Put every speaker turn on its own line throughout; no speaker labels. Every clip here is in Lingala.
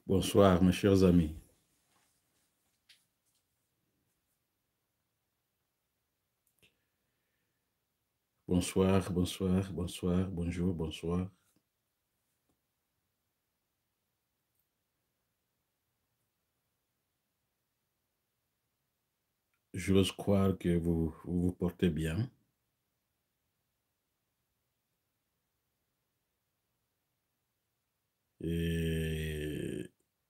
Bonsoir, mes chers amis. Bonsoir, bonsoir, bonsoir, bonjour, bonsoir. J'ose croire que vous portez bien. Et,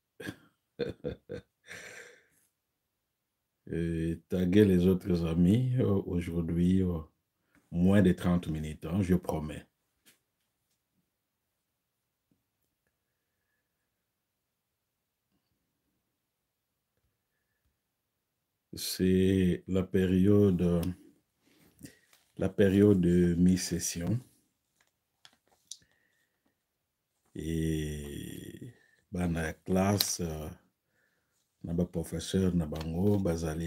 et taguer les autres amis aujourd'hui, moins de 30 minutes, hein, je promets. C'est la période de mi-session. Et dans la classe, na ba professeur na bango bazali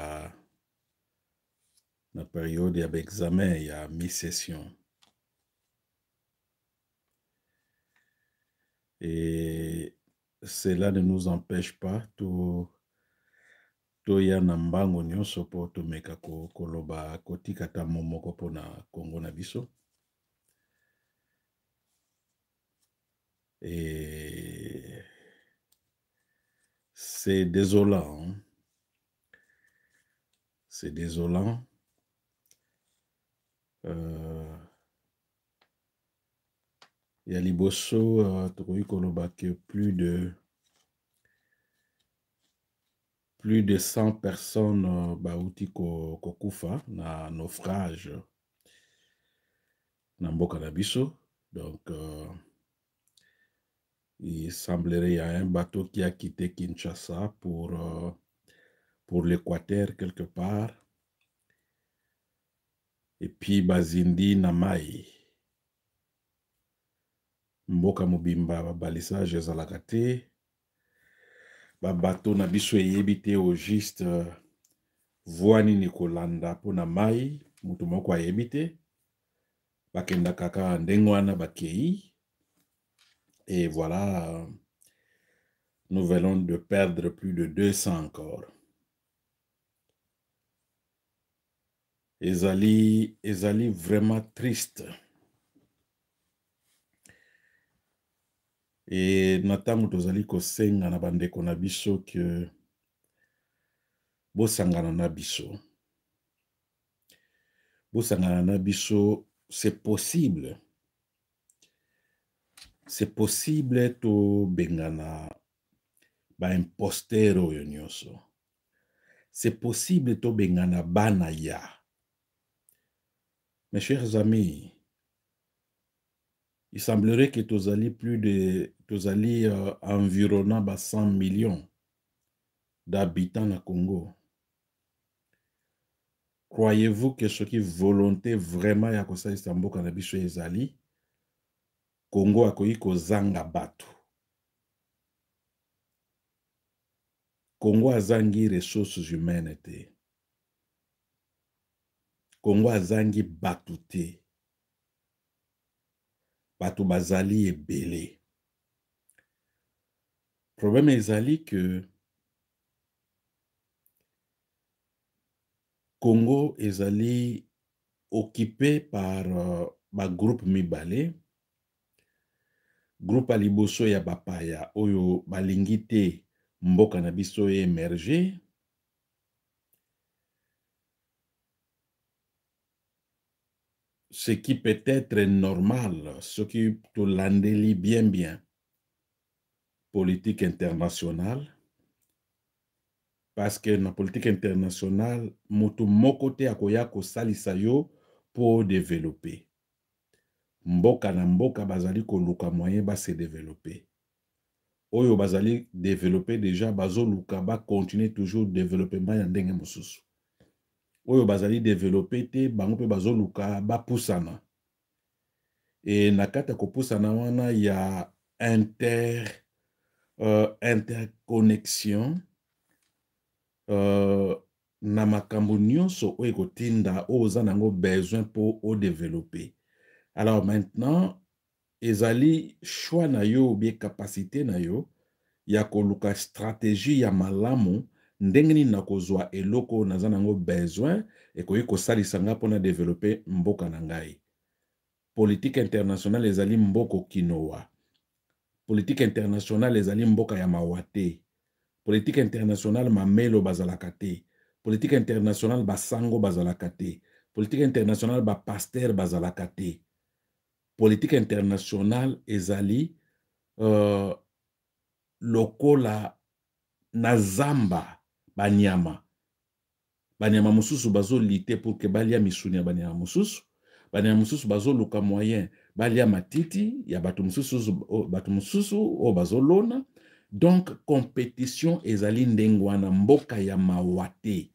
na période ya examen ya mi-session. Et cela ne nous empêche pas toya na mbango nyonso po tomeka koloba kotika ta momoko pona Congo na biso. Et c'est désolant. Hein? C'est désolant. Il y a liboso tokoki koloba que plus de 100 personnes bauti kokufa na naufrage na mboka na biso. Donc il semblerait qu'il y a un bateau qui a quitté Kinshasa pour l'Équateur quelque part. Et puis Bazindi Namai. Mboka mobimba balisage ezalaka te. Bateau na biso eyebi te au juste voie nini kolanda mpona mai, mutu moko ayebi te. Bakenda kaka ndenge wana bakei. Et voilà, nous venons de perdre plus de 200 encore. Ezali vraiment triste. Et natango tozali kosenga na bandeko na biso que bosangana na biso. Bosangana na biso, c'est possible. C'est possible to bengana ba imposteur oyo nyonso. C'est possible to bengana bana ya. Mes chers amis, il semblerait que tozali environnant ba 100 millions d'habitants na Congo. Croyez-vous que ce qui volonté vraiment ya kosalisa mboka na biso ezali Congo akoki kozanga bato? Congo azangi ressources humaines te. Congo azangi bato te. Bato bazali ebele. Problème ezali que Congo ezali occupé par ba groupe mibale. Groupe aliboso ya bapaya oyo balingi te mboka na biso émerger. Ce qui peut être normal, ce qui to landeli bien politique internationale. Parce que na politique internationale, moto moko te akoya kosalisa yo pour développer. Mboka na mboka bazali koluka moyen ba se développer. Oyo bazali développer déjà bazo luka ba continuer toujours développement ya ndenge mosusu. Oyo bazali développer te bango pe bazo luka ba pusana. Et na kata ko pusana wana ya interconnexion na makambo nyonso oyo ekotinda oyo oza nango besoin pour o développer. Alors maintenant, ezali choix na yo ou bien capacité na yo ya koluka stratégie ya malamu ndenge nini nakozwa eloko naza nango besoin ekoki kosalisa nga mpona développer mboka na ngai. Politique internationale ezali mboko kinoa. Politique internationale ezali mboka ya mawa te. Politique internationale mamelo bazalaka te. Politique internationale basango bazalaka te. Politique internationale bapaster bazalaka te. Politique internationale ezali lokola na zamba banyama. Banyama mususu bazo lite pour que balia misuni ya banyama mususu. Banyama mususu bazo luka moyen balia matiti ya batu mususu o bazo lona. Donc compétition ezali ndengwana mboka ya mawate.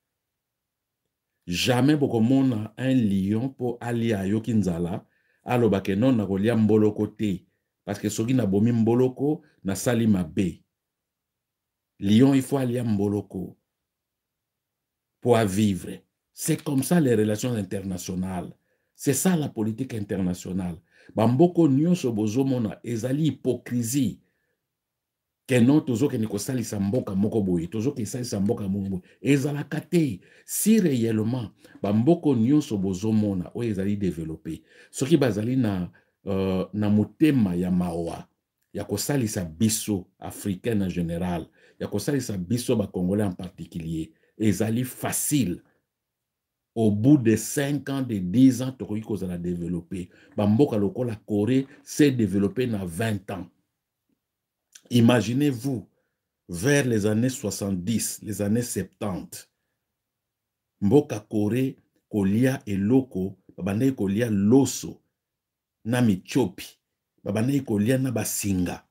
Jamais bokomona un lion po alia yoki nzala alobake non na kolia mboloko te parce que soki na bomi mboloko na sali mabe. Lion il faut alia mboloko pour vivre. C'est comme ça les relations internationales. C'est ça la politique internationale. Bamboko nyonso bozomona ezali hypocrisie. Que non tozo ke niko salisa mboka moko boye, tozo ke salisa mboka moko boye. Ezalaka te. Si réellement bamboko nyonso bozomona o ezali développé. Soki bazali na motema ya mawa ya kosalisa biso africain en général, ya kosalisa biso ba congolais en particulier, ezali facile. Au bout de 5 ans, de 10 ans, tokoki kozala développé. Bamboka lokola Corée s'est développé na 20 ans. Imaginez-vous, vers les années 70, les années 70, Mboka Corée, kolia eloko, babandai kolia loso, na michopi, babandai kolia na basinga.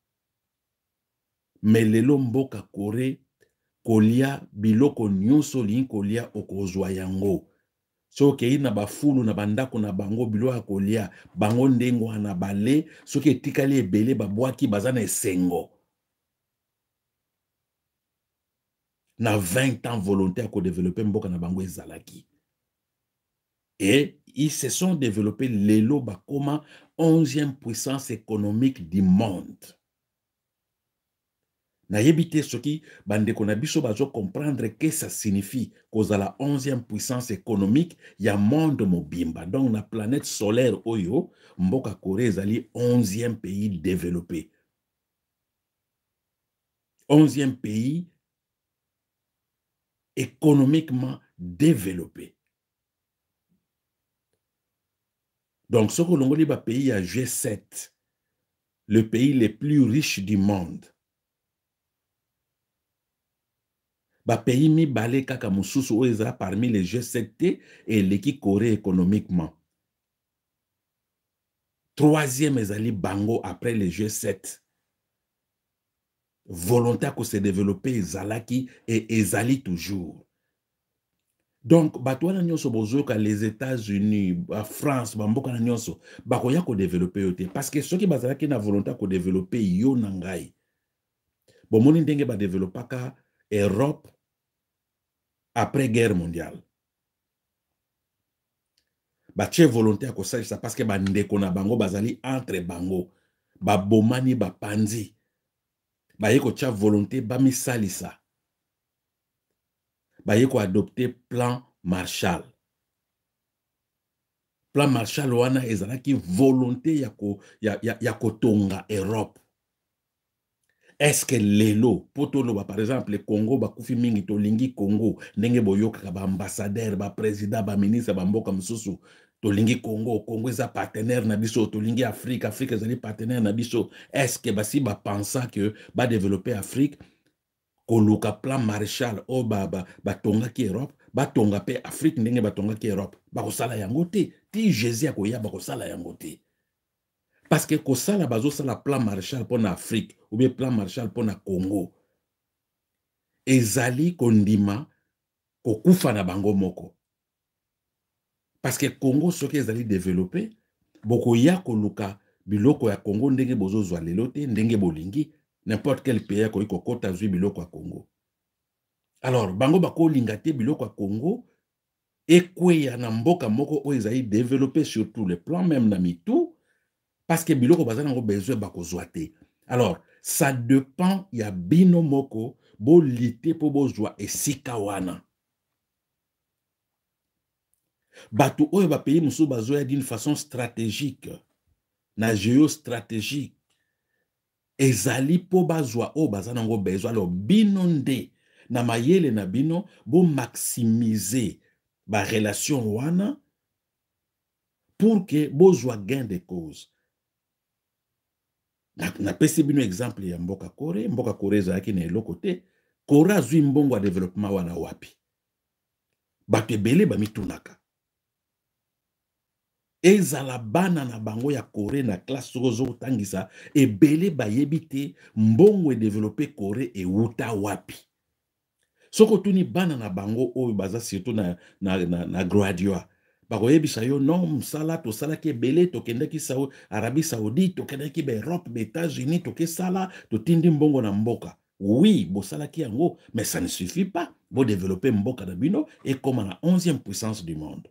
Melelo Mboka Corée, kolia biloko nyonso lin kolia okozwa yango. Soki ina bafulu na bandako na bango biloko kolia, bango ndengo na bale, soki etikali ebele babwaki bazana esengo. Na 20 ans volonté à développer mboka na bango ezalaki. Et ils se sont développés lelo bakoma 11e puissance économique du monde. Na yebite soki bandeko na biso bazo comprendre que ça signifie kozala 11e puissance économique ya monde mobimba. Donc na planète solaire oyo mboka Corée ezali 11e pays développé. 11e pays économiquement développé. Donc, ce que l'on dit, le pays à G7, le pays le plus riche du monde. Le pays mi balé kaka mususu oeza parmi les G7T et l'équipe Corée économiquement. 3e ezali bango après les G7. Volonté à se développer ezalaki et ezali toujours. Donc, batouana nyonso bozoka les États-Unis, France, bamboka na nyonso, bakoya ko développer yote parce que ceux qui bazalaki na volonté ko développer yo nangai. Bomoni ndenge ba développaka Europe après guerre mondiale. Ba tche volonté ko salisa parce que ba ndeko na bango bazali entre bango, ba bomani ba panzi. Ba yeko tcha volonté ba mi salisa. Baye ko adopter plan Marshall. Plan Marshall wana ezalaki volonté ya kotonga Europe. Est-ce que lelo potolo par exemple Congo bakufi mingi tolingi Congo ndenge boyoka ba ambassadeur ba président ba ministre ba mboka mususu tolingi Congo eza partenaire na biso tolingi Afrique ezali partenaire na biso. Est-ce que basi ba pensa que ba développer Afrique koluka plan Marshall o batonga ki Europe batonga pe Afrique ndenge batonga ki Europe bakosala yango te ti Jésus akoya bakosala yango te parce que kosala bazosala plan Marshall pour Afrique ou bien plan Marshall pour Congo ezali kondima kokufa na bango moko parce que Congo soki ezali développé bokoya koluka biloko ya Congo ndenge bozozwa lelo te ndenge bolingi. N'importe quel pays a kota zui biloko à Congo. Alors, bango bako lingate biloko à Congo, et kwe na mboka moko o ezali développé sur tous les plans, même na mitou, parce que biloko bazana ngo besoin bako zoate. Alors, Ça dépend ya bino moko bo lité po bozwa esika wana. Bato oyo ba pays musu bazoya d'une façon stratégique na géostratégique ezali po bazwa o bazanango besoin lo bino nde na mayele na bino bo maximiser ba relation wana pour que bozwa gain de cause. Na pesi bino exemple ya mboka Kore ezalaki na eloko te. Kore azwi mbongo ya développement wana wapi? Bato ebele bamitunaka. Ezala bana na bango ya Kore na classe ozo tangisa ebele bayebi te mbongo e développer Kore e wuta wapi. Soko tuni bana na bango oyo baza surtout na graduate bakoyebisa yo non msala tosalaki ebele tokendaki Arabie Saoudite tokendaki Europe États-Unis tokesala totindi mbongo na mboka. Oui, bosalaki yango, mais ça ne suffit pas. Bo développer mboka na bino et comme la 11e puissance du monde.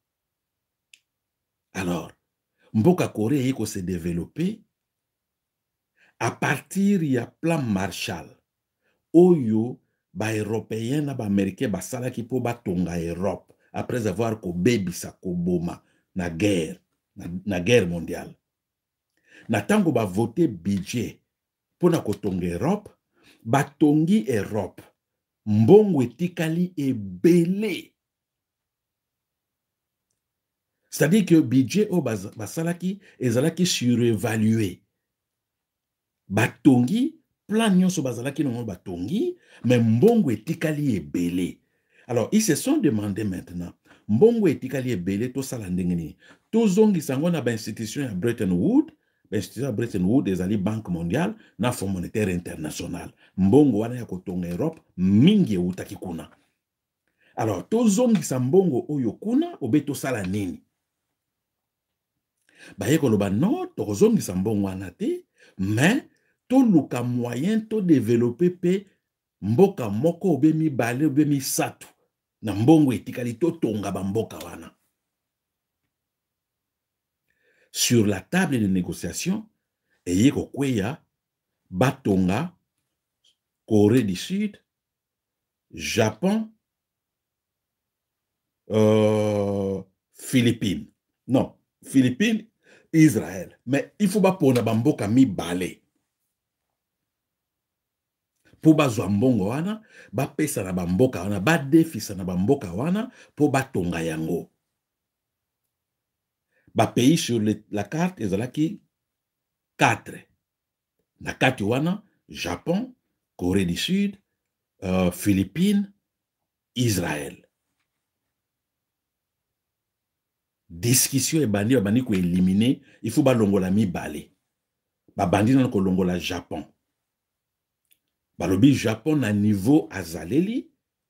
Alors, mboka Corée yeko se développer à partir ya plan Marshall. Oyo ba européen na ba américain basalaki po batonga Europe après avoir kobebisa koboma na guerre mondiale. Na tango ba voter budget pour na kotonga Europe, batongi Europe. Mbongo etikali ebele. C'est-à-dire que budget o basalaki ezalaki surévalué. Batongi plan nyonso bazalaki non batongi, mais mbongo etikali ebele. Alors ils se sont demandé maintenant, mbongo etikali ebele to sala ndengeni. To zongi sango na ba institution ya Bretton Woods, institution ya Bretton Woods ezali Banque mondiale na Fonds monétaire international. Mbongo wana ya kotonga Europe mingi eutaki kuna. Alors to zongi sa mbongo oyo kuna obeto sala nini? Baye koloba non, to zongi sa mbongo wana te, mais to luka moyen to développer pe mboka moko obemi bale obemi satu na mbongo etikali to tonga ba mboka wana. Sur la table de négociation, eye kokweya batonga Corée du Sud, Japon, Philippines. Non, Philippines, Israël. Mais il faut pas pona bamboka mi balé. Po bazwa mbongo wana, ba pesa na bamboka wana, ba defisa na bamboka wana, po batonga yango. Ba pays sur la carte, ezalaki 4. Na kati wana, Japon, Corée du Sud, Philippines, Israël. Discussion et bandi ko éliminer, il faut ba longola mi balé. Ba bandi nan ko longola Japon. Balobi Japon na niveau azaleli.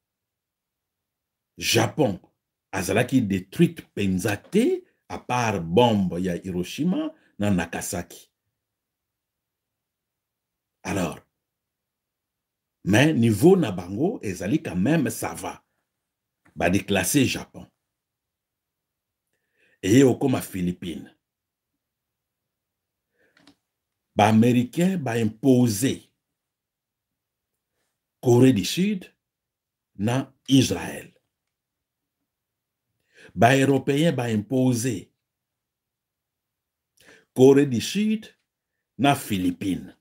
Japon azalaki détruite penzate à part bombe ya Hiroshima na Nagasaki. Alors, mais niveau na bango ezali quand même ça va. Ba déclasser Japon. Et au comme Philippines. Ba américain ba imposer Corée du Sud na Israël. Ba européen ba imposer Corée du Sud na Philippines.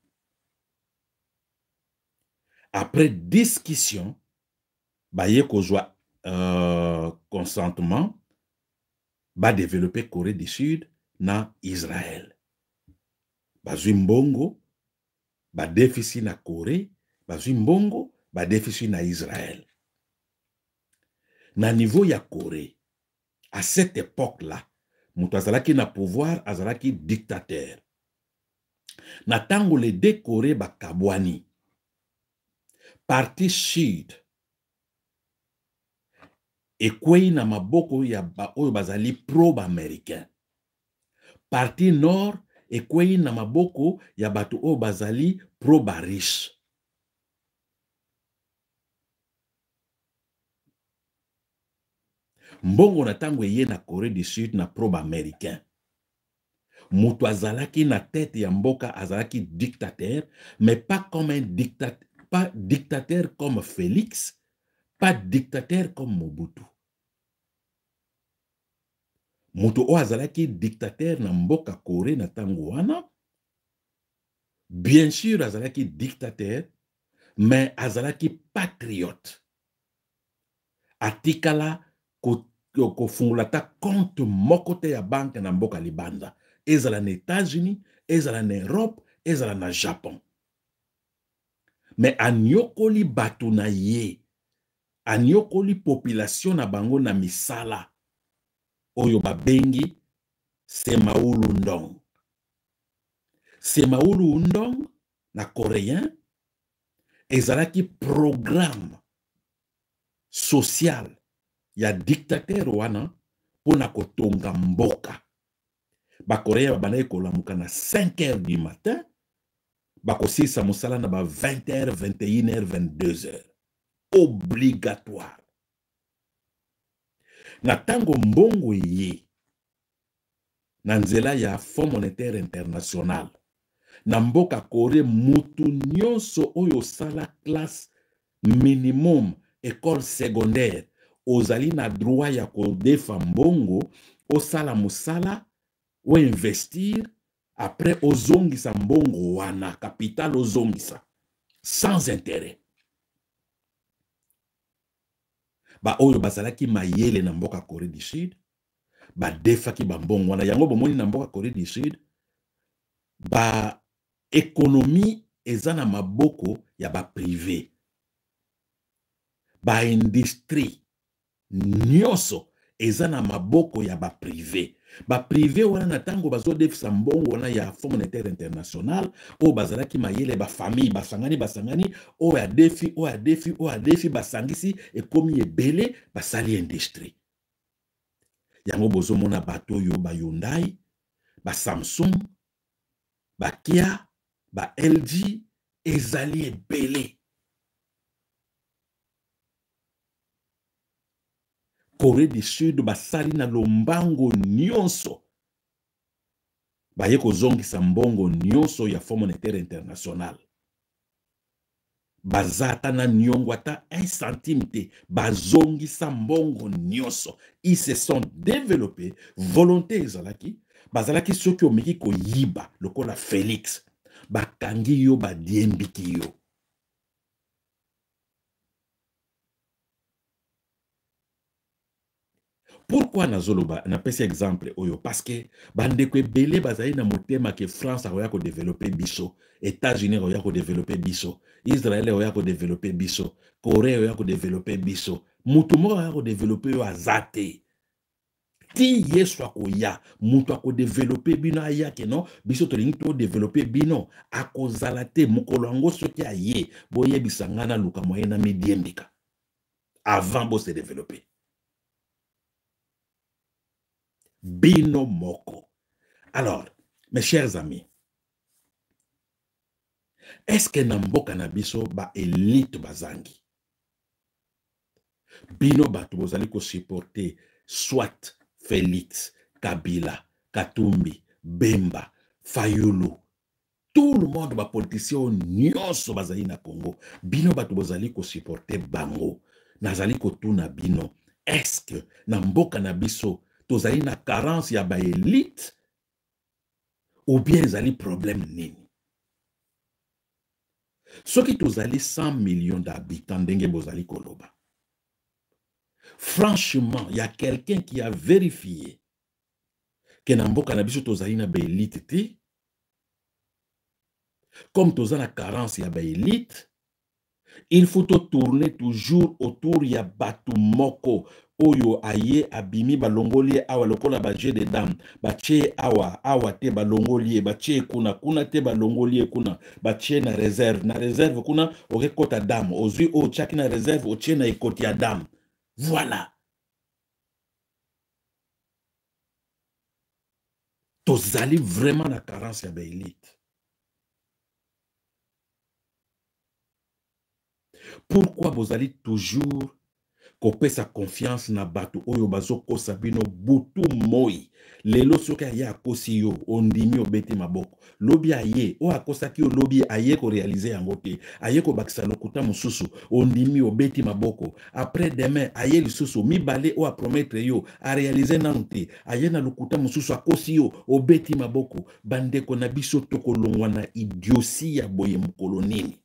Après discussion, ba ye kozwa consentement ba développer Corée du Sud na Israël. Ba zwi mbongo ba déficit na Corée, ba zwi mbongo ba déficit na Israël. Na niveau ya Corée, à cette époque-là, mutu azalaki na pouvoir, azalaki dictateur. Na tango le deux Corée ba kabwani, parti sud ekwei na maboko ya oyo bazali pro-américain. Parti nord ekwei na maboko ya bato oyo bazali pro-barish. Mbongo na tango eye na Corée du Sud na pro-américain. Moto azalaki na tête ya mboka azalaki dictateur, mais pas comme un dictateur, pas dictateur comme Félix, pas dictateur comme Mobutu. Moto o azalaki dictateur na mboka Corée na tango wana, bien sûr azalaki dictateur, mais azalaki patriote. Atikala kofungula ta compte moko te ya banque na mboka libanda. Ezala na États-Unis, ezala na Europe, ezala na Japon. Mais anyokoli bato na ye, anyokoli population na bango na misala, oyo babengi Semaulu Ndong. Semaulu Ndong na coréen ezalaki programme social ya dictateur wana pona kotonga mboka. Ba coréen babandaki kolamuka na 5h du matin, bakosilisa mosala na ba 20h, 21h, 22h. Obligatoire. Na tango mbongo ye na nzela ya Fonds monétaire international na mboka Corée, mutu nyonso oyo sala classe minimum école secondaire ozali na droit ya kodefa mbongo, osala mosala o investir, après ozongisa mbongo wana capital ozongisa sans intérêt. Ba oyo bazalaki mayele na mboka Corée du Sud, ba defaki ba mbongo wana. Yango bomoni na mboka Corée du Sud, ba économie eza na maboko ya ba privé. Ba industrie nyonso eza na maboko ya ba privé. Ba privé wana na tango bazo defisa mbongo wana ya Fonds monétaire international, o bazalaki mayele ba famille basangani o ya defi basangisi ekomi ebele basali industrie. Yango bozo mona bato yo ba Hyundai, ba Samsung, ba Kia, ba LG ezali ebele. Corée du Sud basali na lombango nyonso baye kozongisa mbongo nyonso ya Fonds monétaire international. Bazata na nyongo ata 1 centime te, bazongisa mbongo nyonso. Ils se sont développés, volonté ezalaki, bazalaki soki omeki koyiba lokola Félix, bakangi yo badiembiki yo. Pourquoi nazoloba na pesi exemple oyo? Parce que bandeko ebele bazali na motema ke France akoya ko développer biso, États-Unis akoya ko développer biso, Israël akoya ko développer biso, Corée akoya ko développer biso. Mutu moko akoya ko développer yo azate. Ti yesu akoya, mutu ako développer bino ayake no, biso tolingi to développer bino, akozala te mokolo yango soki aye, boyebisa nga na luka moyen na midiembika. Avant bo se développer. Bino moko. Alors, mes chers amis, est-ce que na mboka na biso ba élite bazangi? Bino bato bozali ko supporter soit Félix, Kabila, Katumbi, Bemba, Fayulu, tout le monde ba politicien nyonso bazali na Congo. Bino bato bozali ko supporter bango. Nazali ko tuna bino. Est-ce que na mboka na biso tozali na carence ya ba élite ou bien ezali problème nini? Soki tozali 100 millions d'habitants ndenge bozali koloba, franchement, il y a quelqu'un qui a vérifié que na mboka na biso tozali na ba élite te, comme tozali na carence ya ba élite, il faut tourner toujours autour ya batu moko oyo aye abimi balongoli awa lokola ba jeu de dame, bache awa te balongoli bache kuna te balongoli kuna, bache na réserve kuna okekota dame, ozui o chaki na réserve oche na ekoti ya dame. Voilà. Tozali vraiment na carence ya ba élite. Pourquoi vous allez toujours kopesa confiance na bato oyo bazokosa bino butu moi. Lelo soki aye akosi yo ondimi obeti maboko. Lobi aye o akosaki yo lobi aye ko réaliser yango te. Aye ko bakisa lokuta mususu ondimi obeti maboko. Après demain aye lisusu mibale o a promettre yo a réaliser nanu te. Aye na lokuta mususu akosi yo obeti maboko. Bandeko na biso tokolongwa na idiosi ya boye mokolo nini.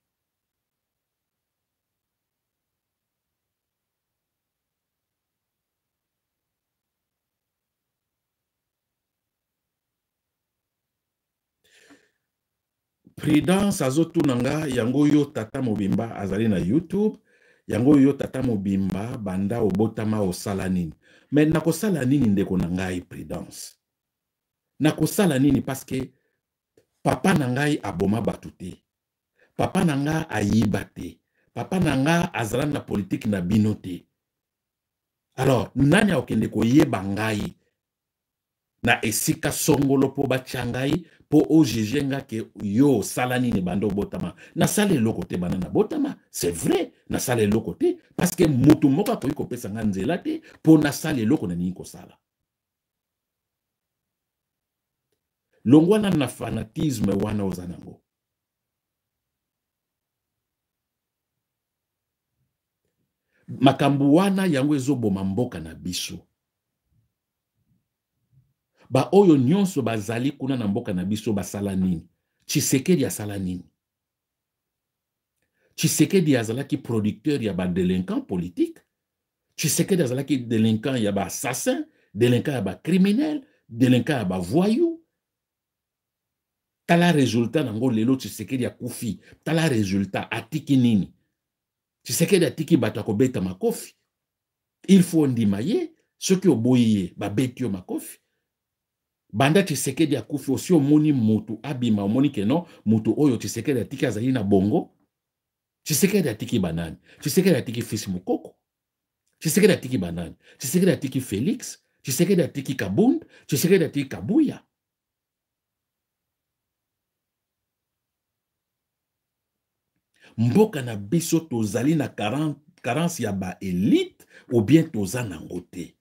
Prudence azotunanga yango yo tata mobimba azali na YouTube, yango yo tata mobimba banda obotama osala nini. Mais nakosala nini ndeko na ngai Prudence? Nakosala nini parce que papa na ngai aboma batu te. Papa na nga ayiba te. Papa na nga azala na politique na bino te. Alors, nani akende koyeba ngai na esika songolo po bachangai po ojeje nga ke yo sala nini bando botama na sala eloko te bana na botama. C'est vrai na sala eloko te parce que mutu moko akoki kopesa nga nzela te po na sala eloko na nini kosala. Longwana na fanatisme wana ozanango. Makambu wana yango ezoboma mboka na biso. Ba oyo nyonso bazali kuna na mboka na biso basala nini? Tshisekedi asala nini? Tshisekedi azalaki producteur ya ba délinquant politique. Tshisekedi azalaki délinquant ya ba assassin, délinquant ya ba criminel, délinquant ya ba voyou. Tala résultat nango lelo Tshisekedi akufi. Tala résultat atiki nini? Tshisekedi atiki bato akobeta makofi. Il faut ndima ye, soki oboyi ye babeti yo makofi. Banda Tshisekedi akufi osi omoni mutu abima omoni keno mutu oyo Tshisekedi atiki azali na bongo. Tshisekedi atiki banani? Tshisekedi atiki fils mukoko. Tshisekedi atiki banani? Tshisekedi atiki Félix. Tshisekedi atiki Kabund. Tshisekedi atiki Kabuya. Mboka na biso tozali na carence ya ba élite ou bien toza nango te.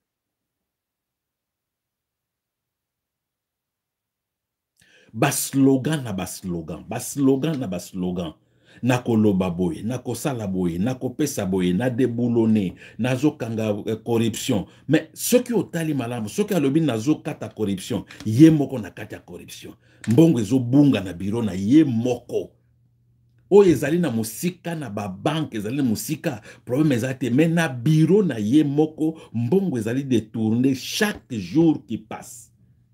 Baslogan na baslogan, baslogan na baslogan. Nakoloba boye, nakosala boye, nakopesa boye, na déboulonné, nazokanga corruption. Mais ce qui otali malamu, ce qui alobi nazokata corruption, ye moko na kata corruption. Mbongo ezobunga na biro na ye moko. O ezali na musika na ba banque ezali na musika problème ezate mais na biro na ye moko mbongo ezali détourné chaque jour qui passe.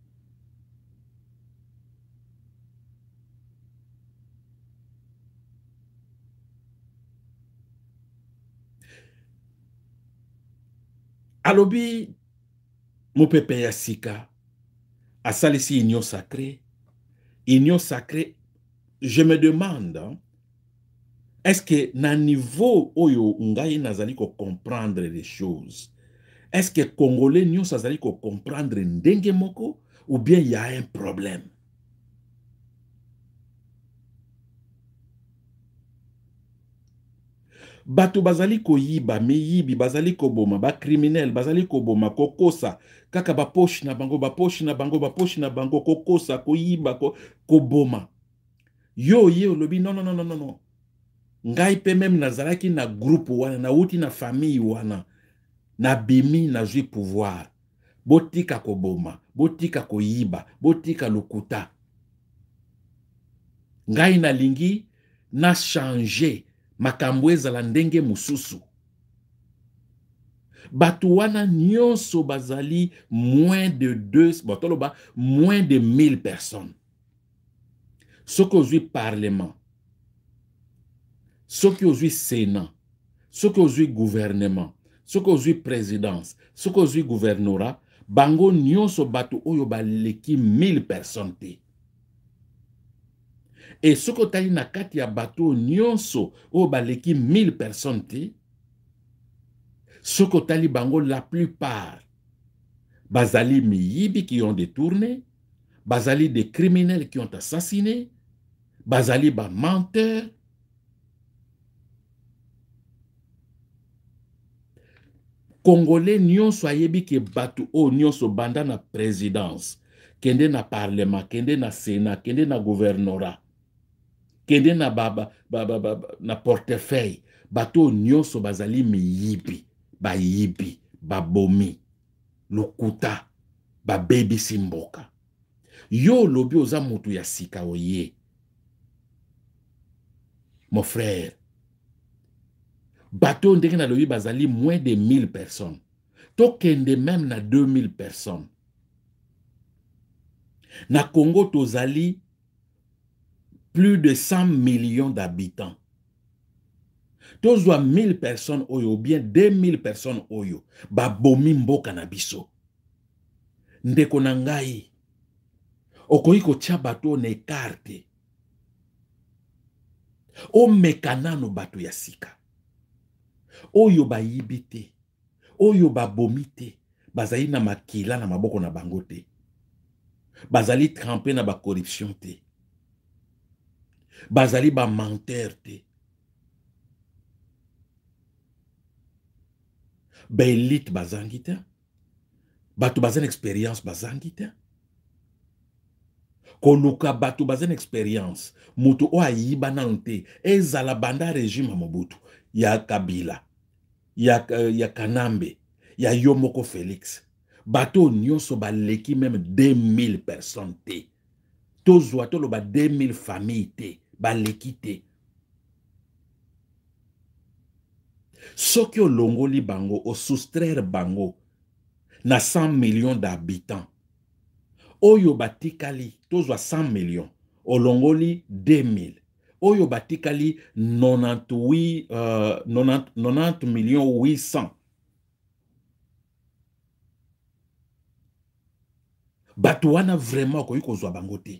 Alobi mopepe ya sika asalisi union sacrée. Union sacrée, je me demande est-ce que na niveau oyo ngai nazali ko comprendre les choses, est-ce que Congolais nyonso azali ko comprendre ndenge moko ou bien il y a un problème? Bato bazali ko yiba, meyibi bazali ko boma, ba criminel bazali ko boma, kokosa kaka ba poche na bango, ba poche na bango, ba poche na bango, kokosa ko yiba ko boma. Yo ye olobi non non non non non. Ngai pe même nazalaki na groupe wana, na uti na famille wana, na bimi na jui pouvoir. Botika ko boma, botika ko yiba, botika lokuta. Ngai na lingi na changer makambo ezala ndenge mususu. Bato wana nyonso bazali moins de 1000 personnes. Soki ozwi parlement, soki ozwi sénat, soki ozwi gouvernement, soki ozwi présidence, soki ozwi gouvernorat, bango nyonso bato oyo baleki 1000 personnes te. Et soki otali na kati ya bato nyonso oyo baleki 1000 personnes te, soki otali bango la plupart bazali miyibi qui ont détourné, bazali des criminels qui ont assassiné, bazali ba menteurs. Congolais nyonso ayebi ke batu o nyonso banda na présidence, kende na parlement, kende na sénat, kende na gouvernorat, kende na na portefeuille, batu o nyonso bazali miyibi, bayibi, babomi, lokuta, babebisi mboka. Yo lobi oza mutu ya sika oye. Mon frère, bateau ndenge na lobi bazali moins de 1000 personnes. Tokende même na 2000 personnes. Na Congo tozali plus de 100 millions d'habitants. Tozwa 1000 personnes oyo ou bien 2000 personnes oyo babomi mboka na biso. Ndeko na ngai okoki kotia bato na ekarte. O mekanano bato ya sika. Oyo bayibi te. Oyo babomi te. Bazali na makila na maboko na bango te. Bazali trempé na ba corruption te. Bazali ba menteur te. Ba élite bazangi te. Bato bazan expérience bazangi te. Koluka bato bazan expérience. Mutu o ayiba nante. Ezala banda régime Mobutu. Ya Kabila. Ya Kanambe. Ya Yomoko Félix. Bato nyonso baleki même 2000 personnes te. Tozwa tolo ba 2000 familles te. Baleki te. Soki o longoli bango, o soustraire bango na 100 millions d'habitants. Oyo batikali, tozwa 100 millions. O longoli 2000. Oyo batikali 90 millions 800. Bato wana vraiment koyi kozwa bango te.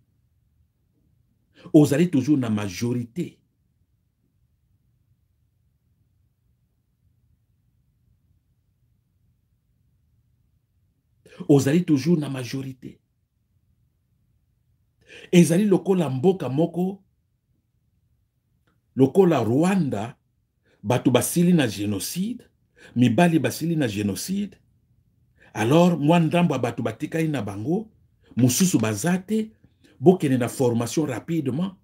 Ozali toujours na majorité. Ozali toujours na majorité. Ezali lokola mboka moko, lokola Rwanda, bato basili na génocide, mibali basili na génocide. Alors, mwandambo bato batikali na bango, mususu bazate, bokene na formation rapidement.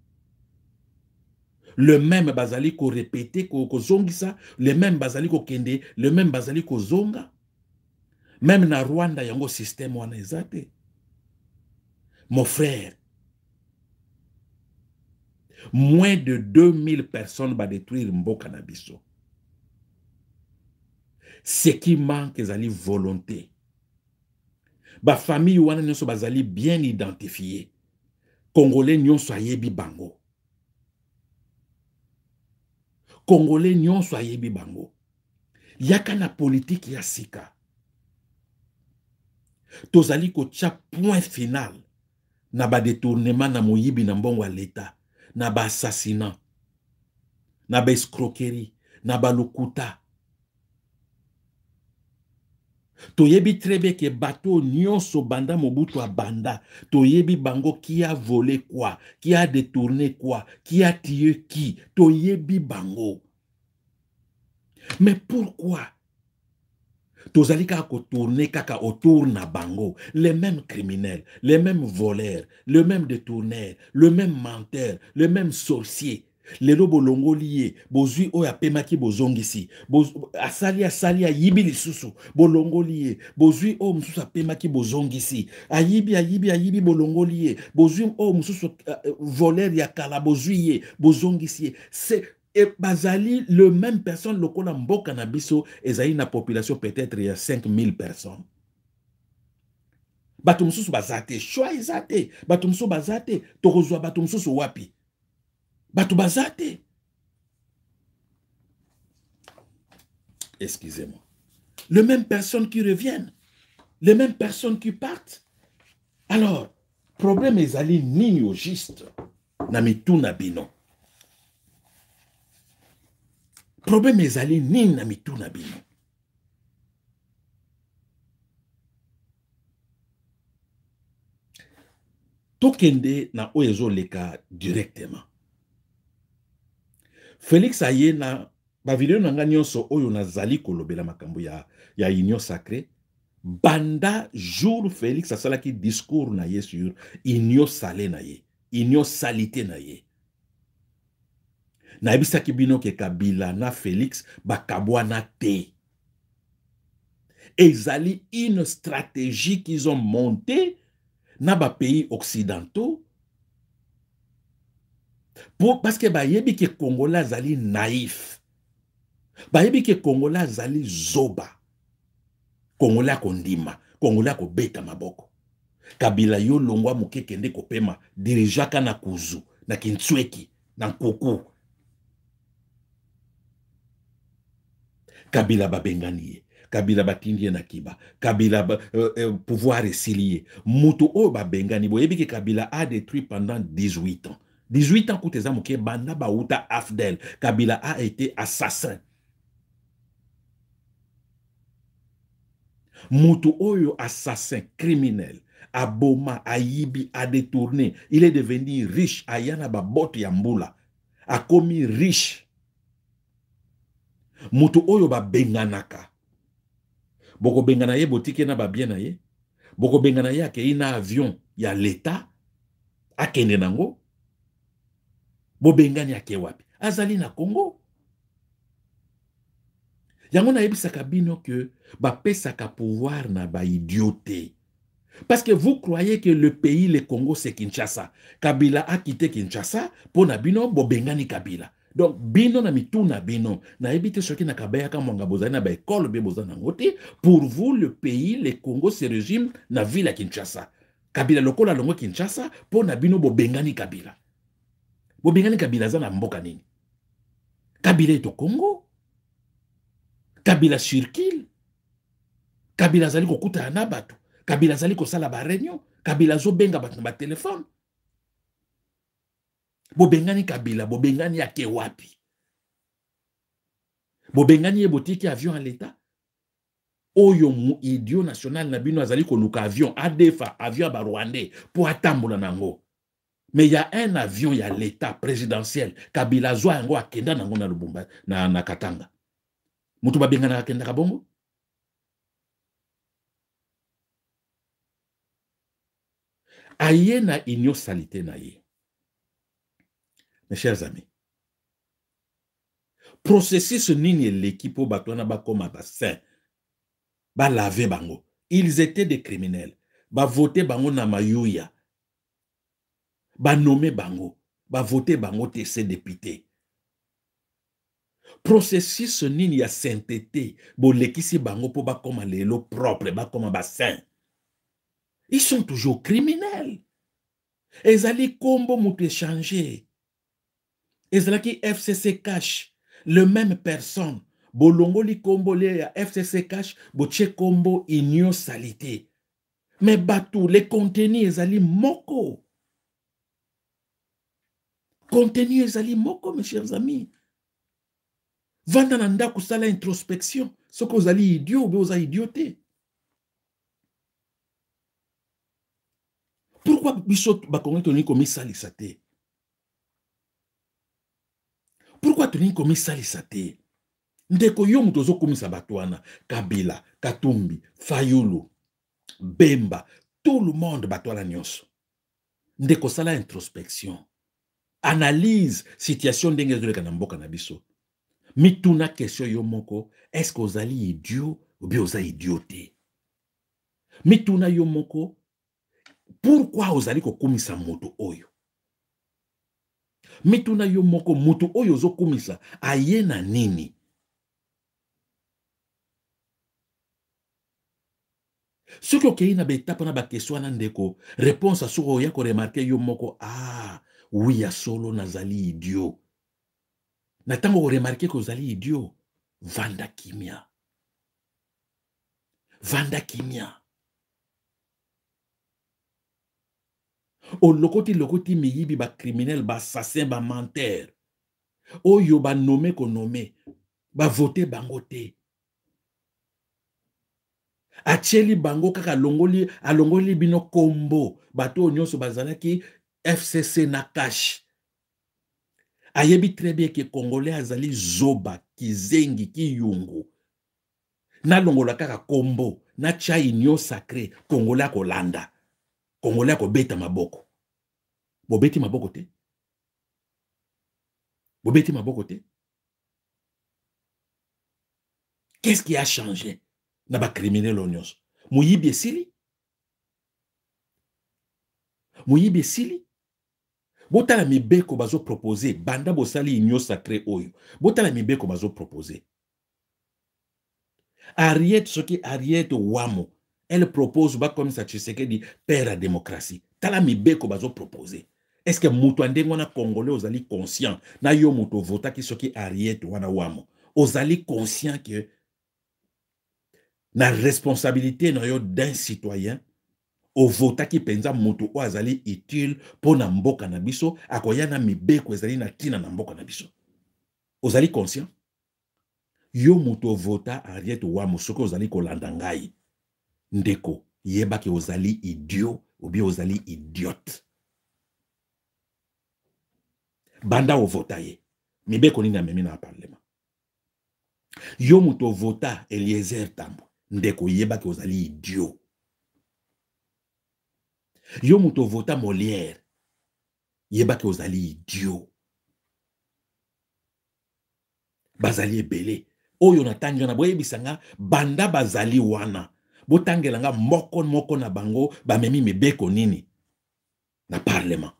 Le même bazali ko répéter, ko zongisa, le même bazali ko kende, le même bazali ko zonga. Même na Rwanda yango système wana ezate. Mon frère, moins de 2000 personnes va détruire mboka na biso. Ce qui manque ezali volonté. Ba famille wana nyonso bazali bien identifié. Congolais nyonso ayebi bango. Congolais nyonso ayebi bango. Yaka na politique ya sika. Tozali ko tia point final na ba détournement na moyibi na mbongo ya l'État, na ba assassinat, na ba escroquerie, na ba lokuta. Toyebi très bien que bateau nyonso banda Mobutu a banda. Toyebi bango qui a volé quoi, qui a détourné quoi, qui a tué qui. Toyebi bango. Mais pourquoi tozali kaka tourner kaka autour na bango, les mêmes criminels, les mêmes voleurs, le même détourneur, le même menteur, le même sorcier. Lelo bolongo liye, bozui oya pemaki bozongisi, asali ayibi lisusu, bolongo liye, bozui o mususu apemaki bozongisi, ayibi bolongo liye, bozui o mususu voleur ya kala bozui ye, bozongisi. C'est et bazali le même personne lokola mboka na biso ezali na population peut-être il y a 5000 personnes. Bato mususu bazate, choix ezate, bato mususu bazate, tokozwa bato mususu wapi. Bato bazate. Excusez-moi. Les mêmes personnes qui reviennent, les mêmes personnes qui partent. Alors, problème ezali nini au juste na mituna bino. Problème ezali nini na mituna bino. Tokende na oyezo leka directement. Félix aye na ba video nanga nyonso oyo nazali kolobela makambo ya union sacrée banda jour Félix asalaki discours na ye sur union salé na ye, union salité na ye. Nayebisaki bino ke Kabila na Félix bakabwana te. Ezali une stratégie qu'ils ont montée na ba pays occidentaux parce que bayebi ke Congolais zali naïf. Bayebi ke Congolais zali zoba. Congolais kondima, Congolais ko beta maboko. Kabila yo longwa muke kende kopema dirijaka na kuzu, na kintsweki, na nkuku. Kabila babengani ye. Kabila batindie na kiba. Kabila pouvoir esilier. Mutu o babengani. Boyebi ke Kabila a détruit pendant 18 ans. 18 ans kouteza muke banda bauta Afdel. Kabila a été assassin. Mutu oyo assassin, criminel, aboma, aibi, a détourné. Il est devenu riche. Ayana babot yambula. A commis riche. Mutu oyo ba benganaka. Boko bengana ye botike na ba bien na ye. Boko bengana ye ake ina avion ya l'État. Akende nango. Bo bengani ake wapi. Azali na Congo. Yango na yebisaka bino que ba pesaka pouvoir na ba idioté. Parce que vous croyez que le pays, le Congo, c'est Kinshasa. Kabila a quitté Kinshasa pour na bino bo bengani Kabila. Donc, bino na mituna bino, na ebite soki na kabaya ka mwanga bozani na ba école be bozana ngote, pour vous, le pays, le Congo, ce régime, na ville à Kinshasa. Kabila lokola longo Kinshasa, pour na bino bo bengani Kabila. Bo bengani Kabila za na mboka nini? Kabila est au Congo. Kabila circule. Kabila zali kokuta na bato. Kabila zali kosala ba réunion. Kabila zo benga bato na ba téléphone. Bobengani Kabila, bobengani yake wapi? Bobengani botiki avion à l'État? Oyo mu idiot national na bino azali koluka avion, ADFA, avion ba Rwandais, pour atambola nango. Mais il y a un avion, il y a l'État présidentiel. Kabila zo yango akenda nango na Lubumba, na Katanga. Mutu babengana akenda kabongo? Aye na union salité na ye. Mes chers amis, processus nini l'équipe au batona ba comme ba saint ba laver bango. Ils étaient des criminels. Ba voter bango na mayuya. Ba nommer bango. Ba voter bango TC député. Processus nini ya sainteté bo lekisi bango po ba comme lelo propre ba comme ba saint. Ils sont toujours criminels. Ezali kombo mutu échanger. Ezalaki FCC Cash, le même personne. Bolongo li kombo le ya FCC Cash, boche kombo union salité. Mais batou, les contenus ezali moko. Contenu ezali moko, mes chers amis. Vanda nanda kusala introspection. Ce que vous allez idiot, vous allez idioté. Pourquoi bisot bakongo toni komi salisate? Pourquoi toni komi salisate? Ndeko yo mutu ozo komisa batwana, Kabila, Katumbi, Fayulu, Bemba, tout le monde batwana nyonso. Ndeko sala introspection. Analyse situation ndenge ezoleka na mboka na biso. Mituna question yo moko, est-ce que ozali idiot ou bien ozali idioté? Mituna yo moko, pourquoi ozali kokumisa moto oyo? Mituna yo moko, moto oyo ozo kumisa, aye na nini? Ce que okei na betape na ba question na ndeko, réponse à ce que ya ko remarquer yo moko, ah, oui ya solo nazali idiot. Na tango remarquer que ozali idiot, vanda kimia. Vanda kimia. O lokoti miyibi ba criminel, ba assassin, ba menteur. Oyo ba nommé ko nommé, ba voter bango te. Acheli bango kaka alongoli bino kombo, bato nyonso bazalaki FCC na cash. Ayebi très bien que Congolais azali zoba, kizengi kiyungu nalongola kaka kombo na tia union sacré Congolais akolanda Congolais akobeta maboko bobeti maboko te bobeti maboko te. Qu'est-ce qui a changé na ba criminel nyonso moyibi esili moyibi esili botala mibeko bazo proposer banda bosali union sacré oyo botala mibeko bazo proposer Ariette soki Ariette Wamo elle propose ba comme ça Tshisekedi père à démocratie tala mibeko bazo proposer est-ce que mutu andengo na congolais ozali conscient na yo mutu vota ki soki Ariette wana Wamo ozali conscient que na responsabilité na yo d'un citoyen au vota ki penza mutu o azali utile pour na mboka na biso akoya na mibeko ezali na tina na mboka na biso ozali conscient yo mutu vota Ariette Wamo soki ozali kolanda ngai ndeko yeba ke ozali idiot ou bien ozali idiote banda o vota ye mibeko nini amemi na parlement yo mutu vota Eliezer Tambo ndeko yeba ke ozali idiot yo mutu vota Molière yeba ke ozali idiot bazali ebele oyo natangi wana boyebisanga banda bazali wana botangelanga moko na bango bamemi mibeko nini na parlement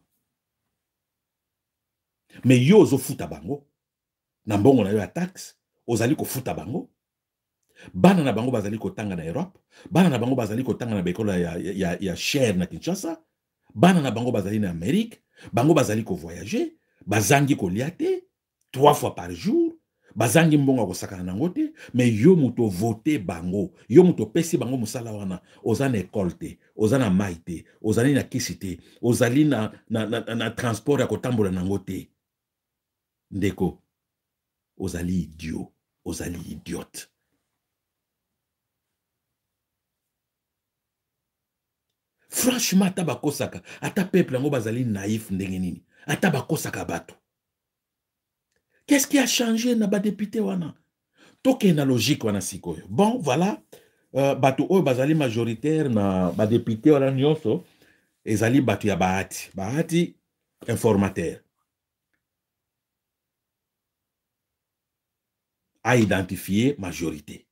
mais yo ozofuta bango na mbongo na yo ya taxe ozali kofuta bango bana na bango bazali kotanga na Europe bana na bango bazali kotanga na bekola ya Cher na Kinshasa bana na bango bazali na Amérique bango bazali ko voyager bazangi kolia te 3 fois par jour bazangi mbongo kosakana nango te mais yo muto voter bango yo muto pesi bango musala wana ozana école te ozana mai te ozali na kisi te ozali na transport ya kotambola nango te ndeko ozali idiot ozali idiote franchement ata bakosaka ata peuple yango bazali naïf ndenge nini ata bakosaka bato. Qu'est-ce qui a changé na ba député wana? Toke na logique wana sikoyo. Bon, voilà. Bato oyo bazali majoritaire na ba député wana nyonso ezali bato ya Bahati. Bahati informateur. A identifié majorité.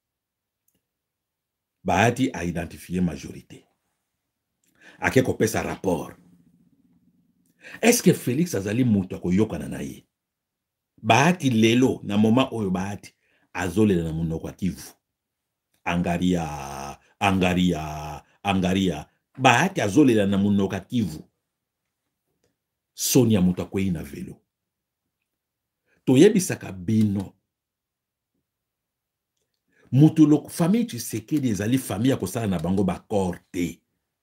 Bahati a identifié majorité. Ake kopesa rapport. Est-ce que Félix azali mutu akoyokana na ye? Bahati lelo na moment oyo Bahati azolela na munoko ya Kivu. Angaria. Bahati azolela na munoko ya Kivu. Sonia mutu akwei na velo. Toyebisaka bino. Mutu loko famille Tshisekedi ezali famille akosala na bango ba korte.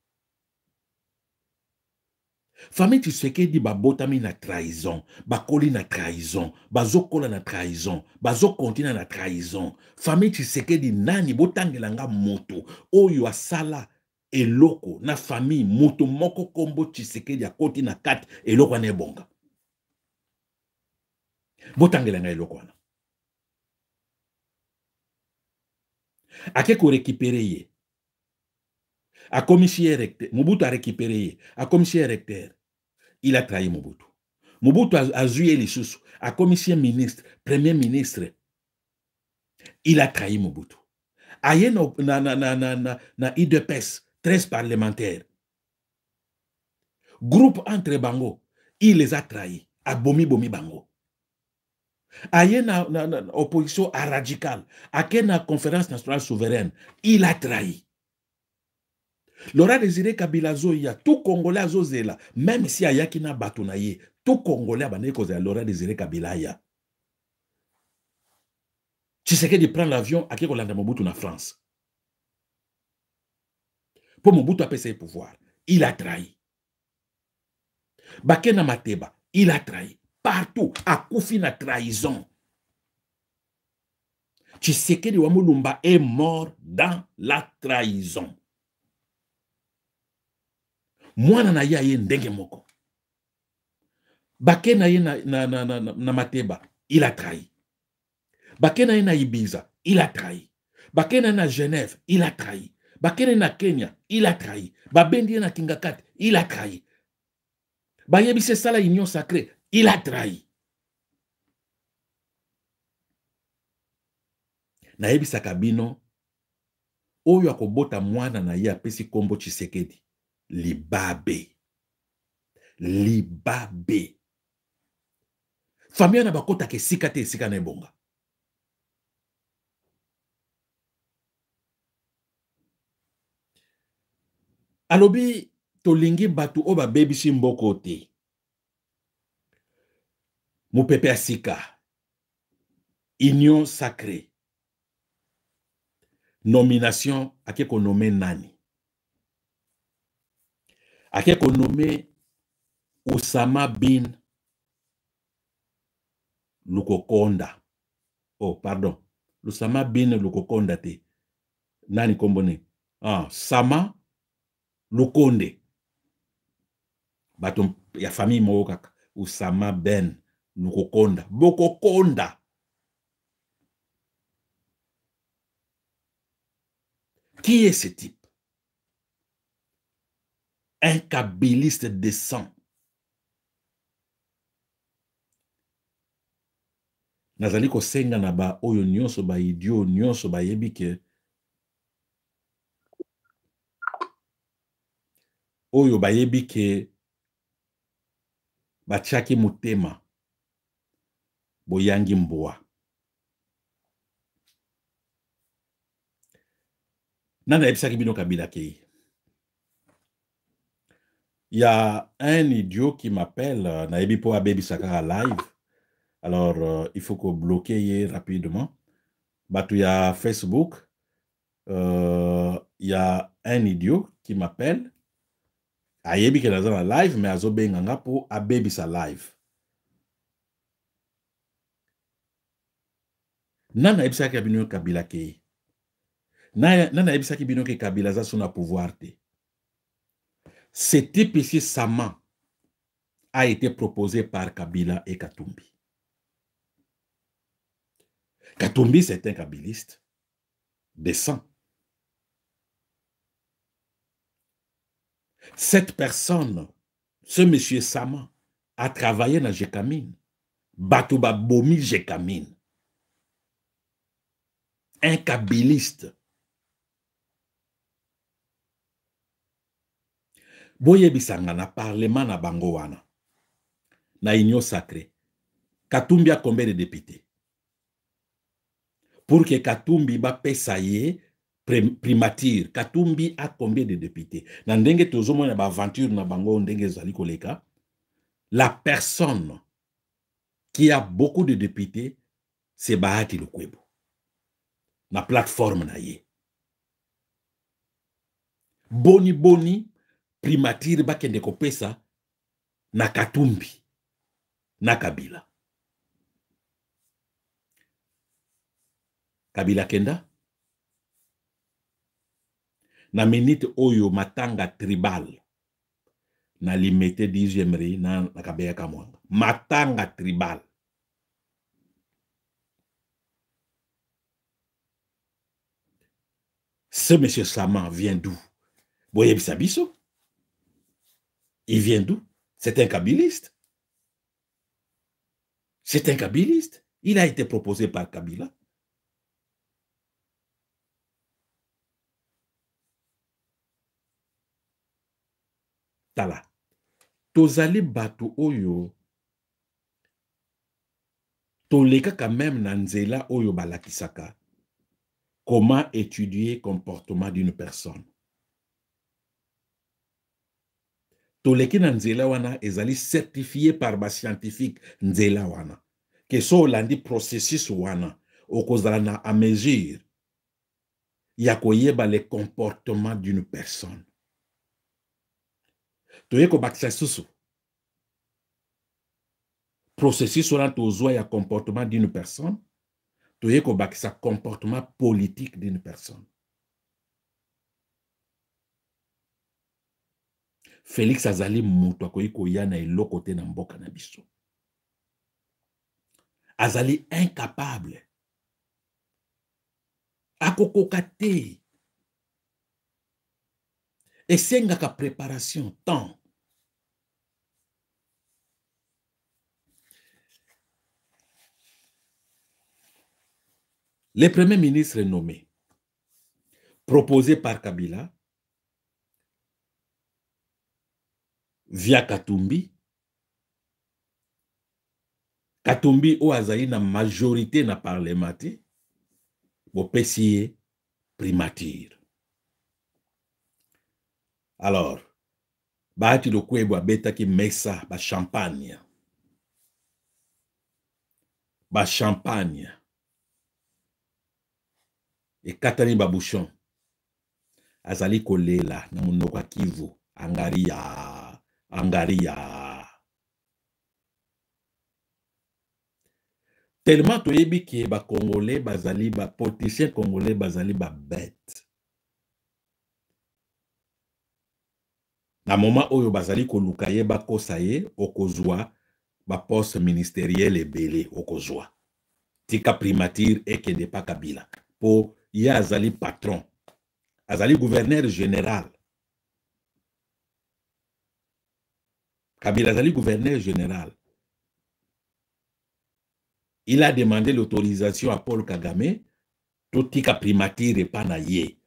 Famille Tshisekedi babotami na trahison, bakoli na trahison, bazokola na trahison, bazokontina na trahison. Famille Tshisekedi nani botangelanga moto oyo asala eloko na famille moto moko kombo Tshisekedi akoti na kati eloko wana ebonga. Botangelanga eloko wana. Ake ko récupérer ye. A commissaire recteur, Mobutu a récupéré, a commissaire recteur, il a trahi Mobutu. Mobutu a joué les sous, a commissaire ministre, premier ministre, il a trahi Mobutu. Aye na IDPS, 13 parlementaires. Groupe entre Bango, il les a trahis, a bomi Bango. Aye na opposition à radical, a na conférence nationale souveraine, il a trahi. Laurent Désiré Kabila Zoya, tout Congolais a zozela, même si ayaki na batunaye, tout Congolais a bané kozela Laurent Désiré Kabila ya. Tshisekedi prend l'avion à Kolanda Mobutu na France. Pour Mobutu a ses pouvoirs, il a trahi. Bakena Mateba, il a trahi. Partout, à Koufi na trahison. Tshisekedi Wamulumba est mort dans la trahison. Mwana na ye ndenge moko. Bake na ye na Mateba, il a trahi. Bakena na Ibiza, il a trahi. Bakena na Genève, il a trahi. Bakena na Kenya, il a trahi. Babendi na Kingakat, il a trahi. Bayebise sala union sacrée, il a trahi. Nayebisaka bino oyo akobota mwana na ye apesi kombo Tshisekedi. Libabe. Libabe. Famille na bakota ke esika te esika na ebonga. Alobi tolingi batu o babebisi mboko te. Mupepe asika. Union sacrée. Nomination ake konome nani. Ake konome Osama bin Lukokonda. Oh, pardon. Osama bin Lukokonda te. Nani kombone? Ah, Sama Lukonde. Bato ya famille moko kaka. Osama ben Lukokonda. Bokokonda. Qui est ce type? Un kabiliste de sang. Nazali kosenga na ba oyo nyonso ba idiot nyonso ba yebi ke oyo ba yebi ke batiaki motema boyangi mboa. Nana yebisaki bino Kabila kei. Il y a un idiot qui m'appelle, nayebi po abebi sakara live. Alors, il faut que bloquer rapidement. Batou ya Facebook, il y a un idiot qui m'appelle. Ayebi ke naza na live, mais azo benganga po abebi sa live. Nana yebisaki bino Kabila kei. Nana yebisaki bino ke Kabila za sona pouvoir te. Ce type ici, Sama, a été proposé par Kabila et Katumbi. Katumbi, c'est un kabiliste de sang. Cette personne, ce monsieur Sama, a travaillé dans Jekamine. Batouba Bomi Jekamine. Un kabiliste. Boye bisanga na parlement na bango wana. Na union sacrée. Katumbi a combien de députés? Pour que Katumbi ba pesaye primature, Katumbi a combien de députés? Na ndenge tozomo na ba aventure na bango ndenge zali koleka. La personne qui a beaucoup de députés, c'est Bahati Lukwebo. Na plateforme na ye. Boni primature bakende kopesa na Katumbi na Kabila. Kabila kenda na minute oyo matanga tribal na limete 10e ri na Kabeya Kamwanga. Matanga tribal. Ce monsieur Sama vient d'où? Boye Bisabiso. Il vient d'où? C'est un kabiliste. C'est un kabiliste. Il a été proposé par Kabila. Tala. Tozali batu oyo. Toleka quand même nanzela oyo balakisaka. Comment étudier le comportement d'une personne? Toleki na nzela wana ezali certifié par ba scientifique nzela wana. Que so landi processus wana okozala na à mesure ya koyeba le comportement d'une personne. Toyeko bakisa susu. Processus wana tozwa ya comportement d'une personne. Toyeko bakisa comportement politique d'une personne. Félix azali mutu akoyiko yana eloko te na mboka na biso. Azali incapable akokoka te. Esengaka préparation, temps. Les premiers ministres nommés, proposés par Kabila, via Katumbi, Katumbi ou azali na majorité na parlementaire, bopesi primature. Alors, baati lokwebo abetaki mesa ba champagne. Ba champagne. Et katani babouchon. Azali kolela na munoko Kivu. Angaria. Angaria. Tellement toyebi ki ba Congolais bazali ba politiciens Congolais bazali ba bête. Na moment oyo bazali koluka ye ba kosaye okozwa ba poste ministériel ebele okozwa. Tika primature ekende pa Kabila. Po ye azali patron. Azali gouverneur général. Kabila azali gouverneur général. Il a demandé l'autorisation à Paul Kagame pour tika primature et pas na ye.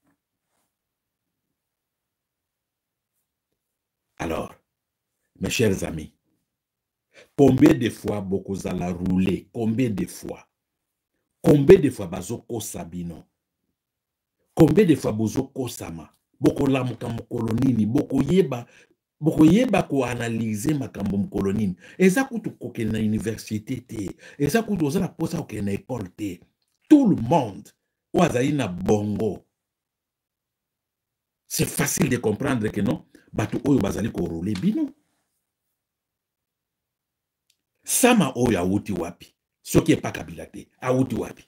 Alors, mes chers amis, combien de fois bokozala rouler? Combien de fois? Combien de fois bazoko sabino? Combien de fois bozoko sama? Boko lamuka mukolo nini? Boko yeba ko analyser makambo mukolo nini? Eza kutu kokele na université te. Eza kutu ozala posa kokele na école te. Tout le monde ouazali na bongo. C'est facile de comprendre que non, bato oyo bazali ko rouler bino. Sama oyo awuti wapi? Soki epa Kabila te, awuti wapi?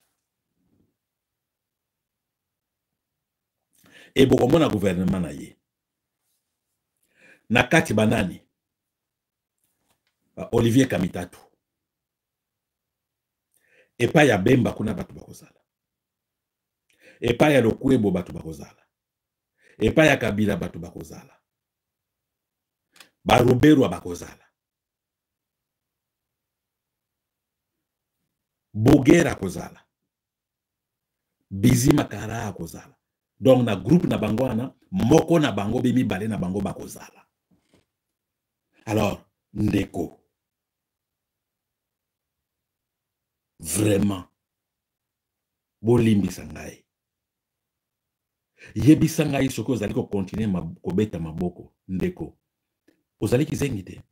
Et bokomona gouvernement na ye. Na kati banani? Olivier Kamitatu. Epa ya Bemba kuna batu bakozala. Epa ya Lokwebo batu bakozala. Epa ya Kabila batu bakozala. Baruberu bakozala. Bogera kozala. Bizima Kara kozala. Donc na groupe na bango wana, moko na bango bemi bale na bango bakozala. Alors, ndeko. Vraiment. Bolimbisa ngai. Yebisa ngai soko ozali ko continuer kobeta maboko, ndeko. Ozali kizengi te.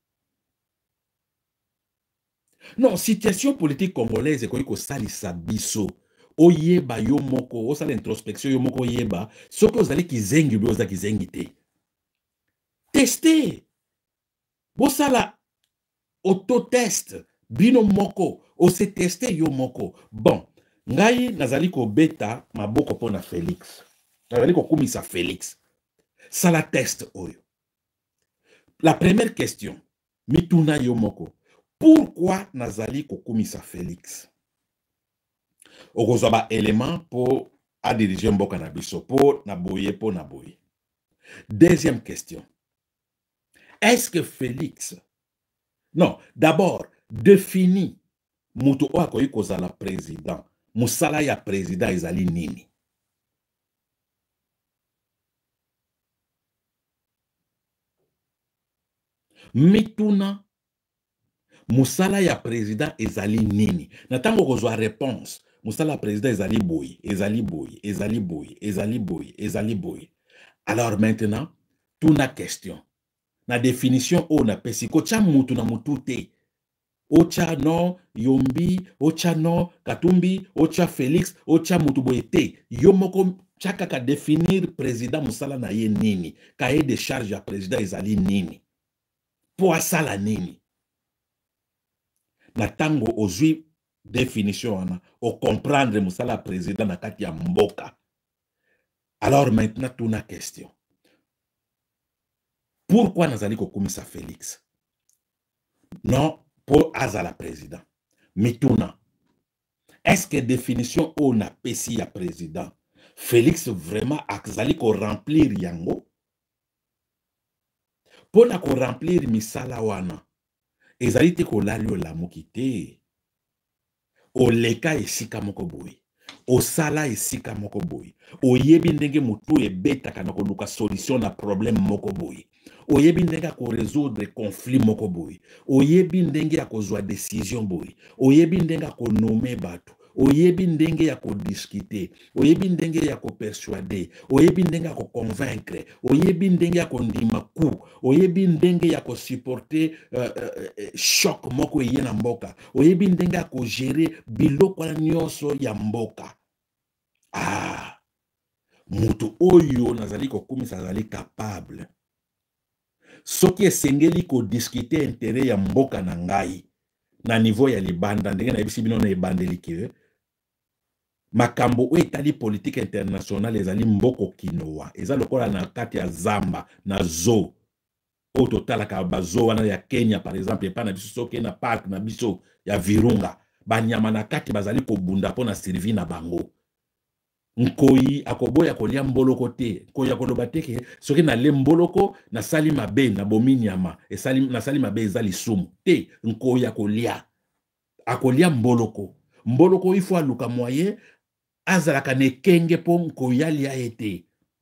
Non, situation politique congolaise ko salisa biso. Oyeba yo moko, osala introspection yo moko yeba, soko ozali kizengi bi ozali kizengi te. Testez. Bosala autotest bino moko, ose teste yo moko. Bon, ngai nazali ko beta maboko pona Félix. Nazali ko kumisa Félix. Sala test oyo. La première question, mituna yo moko. Pourquoi nazali ko kumisa Félix? Okozwa ba élément pour à diriger mboka na biso po na boye po na boye. Deuxième question. Est-ce que Félix... Non, d'abord, défini mutu oakoyi kozala président. Musala ya président ezali nini? Mituna musala ya président ezali nini? Natango kozwa réponse. Musala ya président ezali boye, ezali boye, ezali boye, ezali boye, ezali boye. Alors maintenant, tuna question. Na définition o na pesi ko tia mutu na mutu te. Ocha no Yombi, ocha no Katumbi, ocha Félix, ocha mutu boye te. Yo moko chaka ka définir président musala na ye nini. Cahier de charge ya président ezali nini. Po asala nini. Na tango ozwi définition wana, o comprendre musala président na kati ya mboka. Alors maintenant tuna question. Pourquoi nazali kokumisa Félix? Non, pour azala président. Mituna. Est-ce que définition on a pesi ya président Félix vraiment azali ko remplir yango? Pona ko remplir misala wana ezali te kolali olamuki te. Oleka esika moko boye, osala esika moko boye, oyebi ndenge mutu ebetaka na koluka solution na problème moko boye, oyebi ndenge ya résoudre conflit moko boye, oyebi ndenge ya kozwa décision boye, oyebi ndenge ya konome bato, oyebi ndenge ya kodiscuter, oyebi ndenge ya kopersuade, oyebi ndenge ya koconvaincre, oyebi ndenge ya kondima ku, oyebi ndenge ya kosupporter choc moko eye na mboka, oyebi ndenge ya kogere biloko nyonso ya mboka. Ah, mutu oyo nazali kokumisa azali capable. Soki esengeli kodiscuter intérêt ya mboka na ngai na niveau ya libanda ndenge na yebisi bino na ebandeli ke makambo oyo etali politique internationale ezali mboko kinoa, eza lokola na kati ya zamba na zoo oyo totalaka bazo wana ya Kenya par exemple, epa na biso soki na park na biso ya Virunga banyama na kati bazali kobunda mpo na survie na bango. Nkoyi akoboya kolia mboloko te, nkoyi akoloba te ke soki nale mboloko nasali mabe na bomi nyama nasali mabe eza lisumu te. Nkoyi akolia mboloko, mboloko il faut aluka moyen azalaka nekenge po nkoyi alia ete.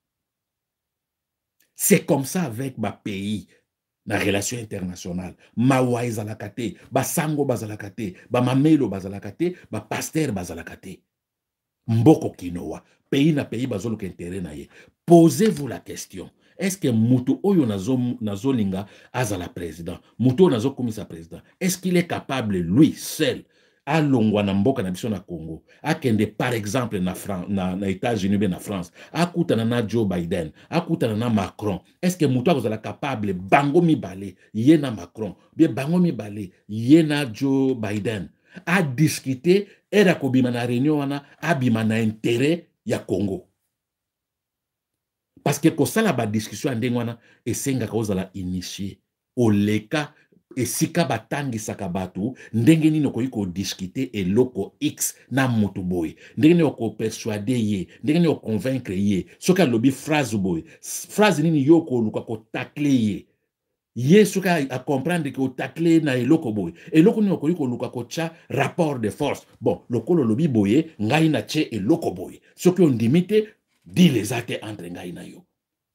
C'est comme ça avec ba pays na relation internationale. Mawa ezalaka te, ba sango bazalaka te, ba mamelo bazalaka te, ba pasteur bazalaka te. Mboko kinoa, pays na pays bazoluka intérêt na ye. Posez-vous la question. Est-ce que mutu oyo nazolinga azala président, mutu oyo nazokomisa président, est-ce qu'il est capable lui seul alongwa na mboka na biso na Congo, akende par exemple na États-Unis be na France, akutana na Joe Biden, akutana na Macron, est-ce que mutu akozala capable bango mibale ye na Macron, bien bango mibale ye na Joe Biden a discuter era kobima na réunion wana abima na intérêt ya Congo? Parce que kosala ba discussion ndenge wana esengaka ozala initié oleka esika batangisaka bato ndenge nini okoki kodiscuter eloko X na moto boye, ndenge nini okopersuade ye, ndenge nini okonvaincre ye, soki alobi phrase boye, phrase nini yo koluka kotakle ye, ye soki acomprendre ke otakle na eloko boye, eloko nini okoki koluka kotia rapport de force. Bon, lokolo lobi boye ngai na tie eloko boye, soki ondimi te dile eza te entre ngai na yo.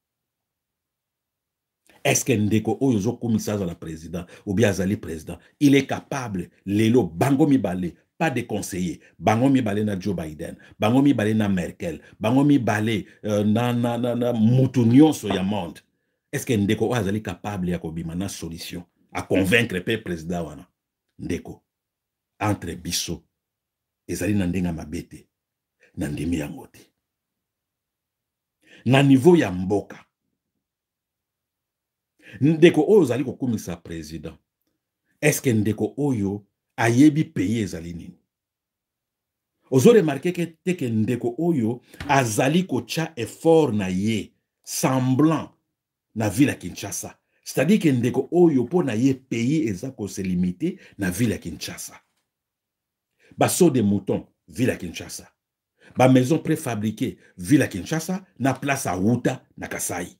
Est-ce que ndeko oyo zokomisa azala président ou bien azali président, il est capable lelo bango mibale, pas de conseiller, bango mibale na Joe Biden, bango mibale na Merkel, bango mibale na mutu nyonso ya monde, est-ce que ndeko oyo azali capable ya kobima na solution a convaincre pe président wana? Ndeko entre biso ezali na ndenga mabete na ndimi yango te. Na niveau ya mboka ndeko oyo zali kokumisa président, est-ce que ndeko oyo ayebi pays ezali nini? Ozo remarquer ke teke ndeko oyo azali kocha effort na ye semblant na ville ya Kinshasa, c'est-à-dire que ndeko oyo po na ye pays eza ko se limiter na ville ya Kinshasa. Baso de mouton ville ya Kinshasa, ba maison préfabriquée ville ya Kinshasa, na place à Wuta na Kasai.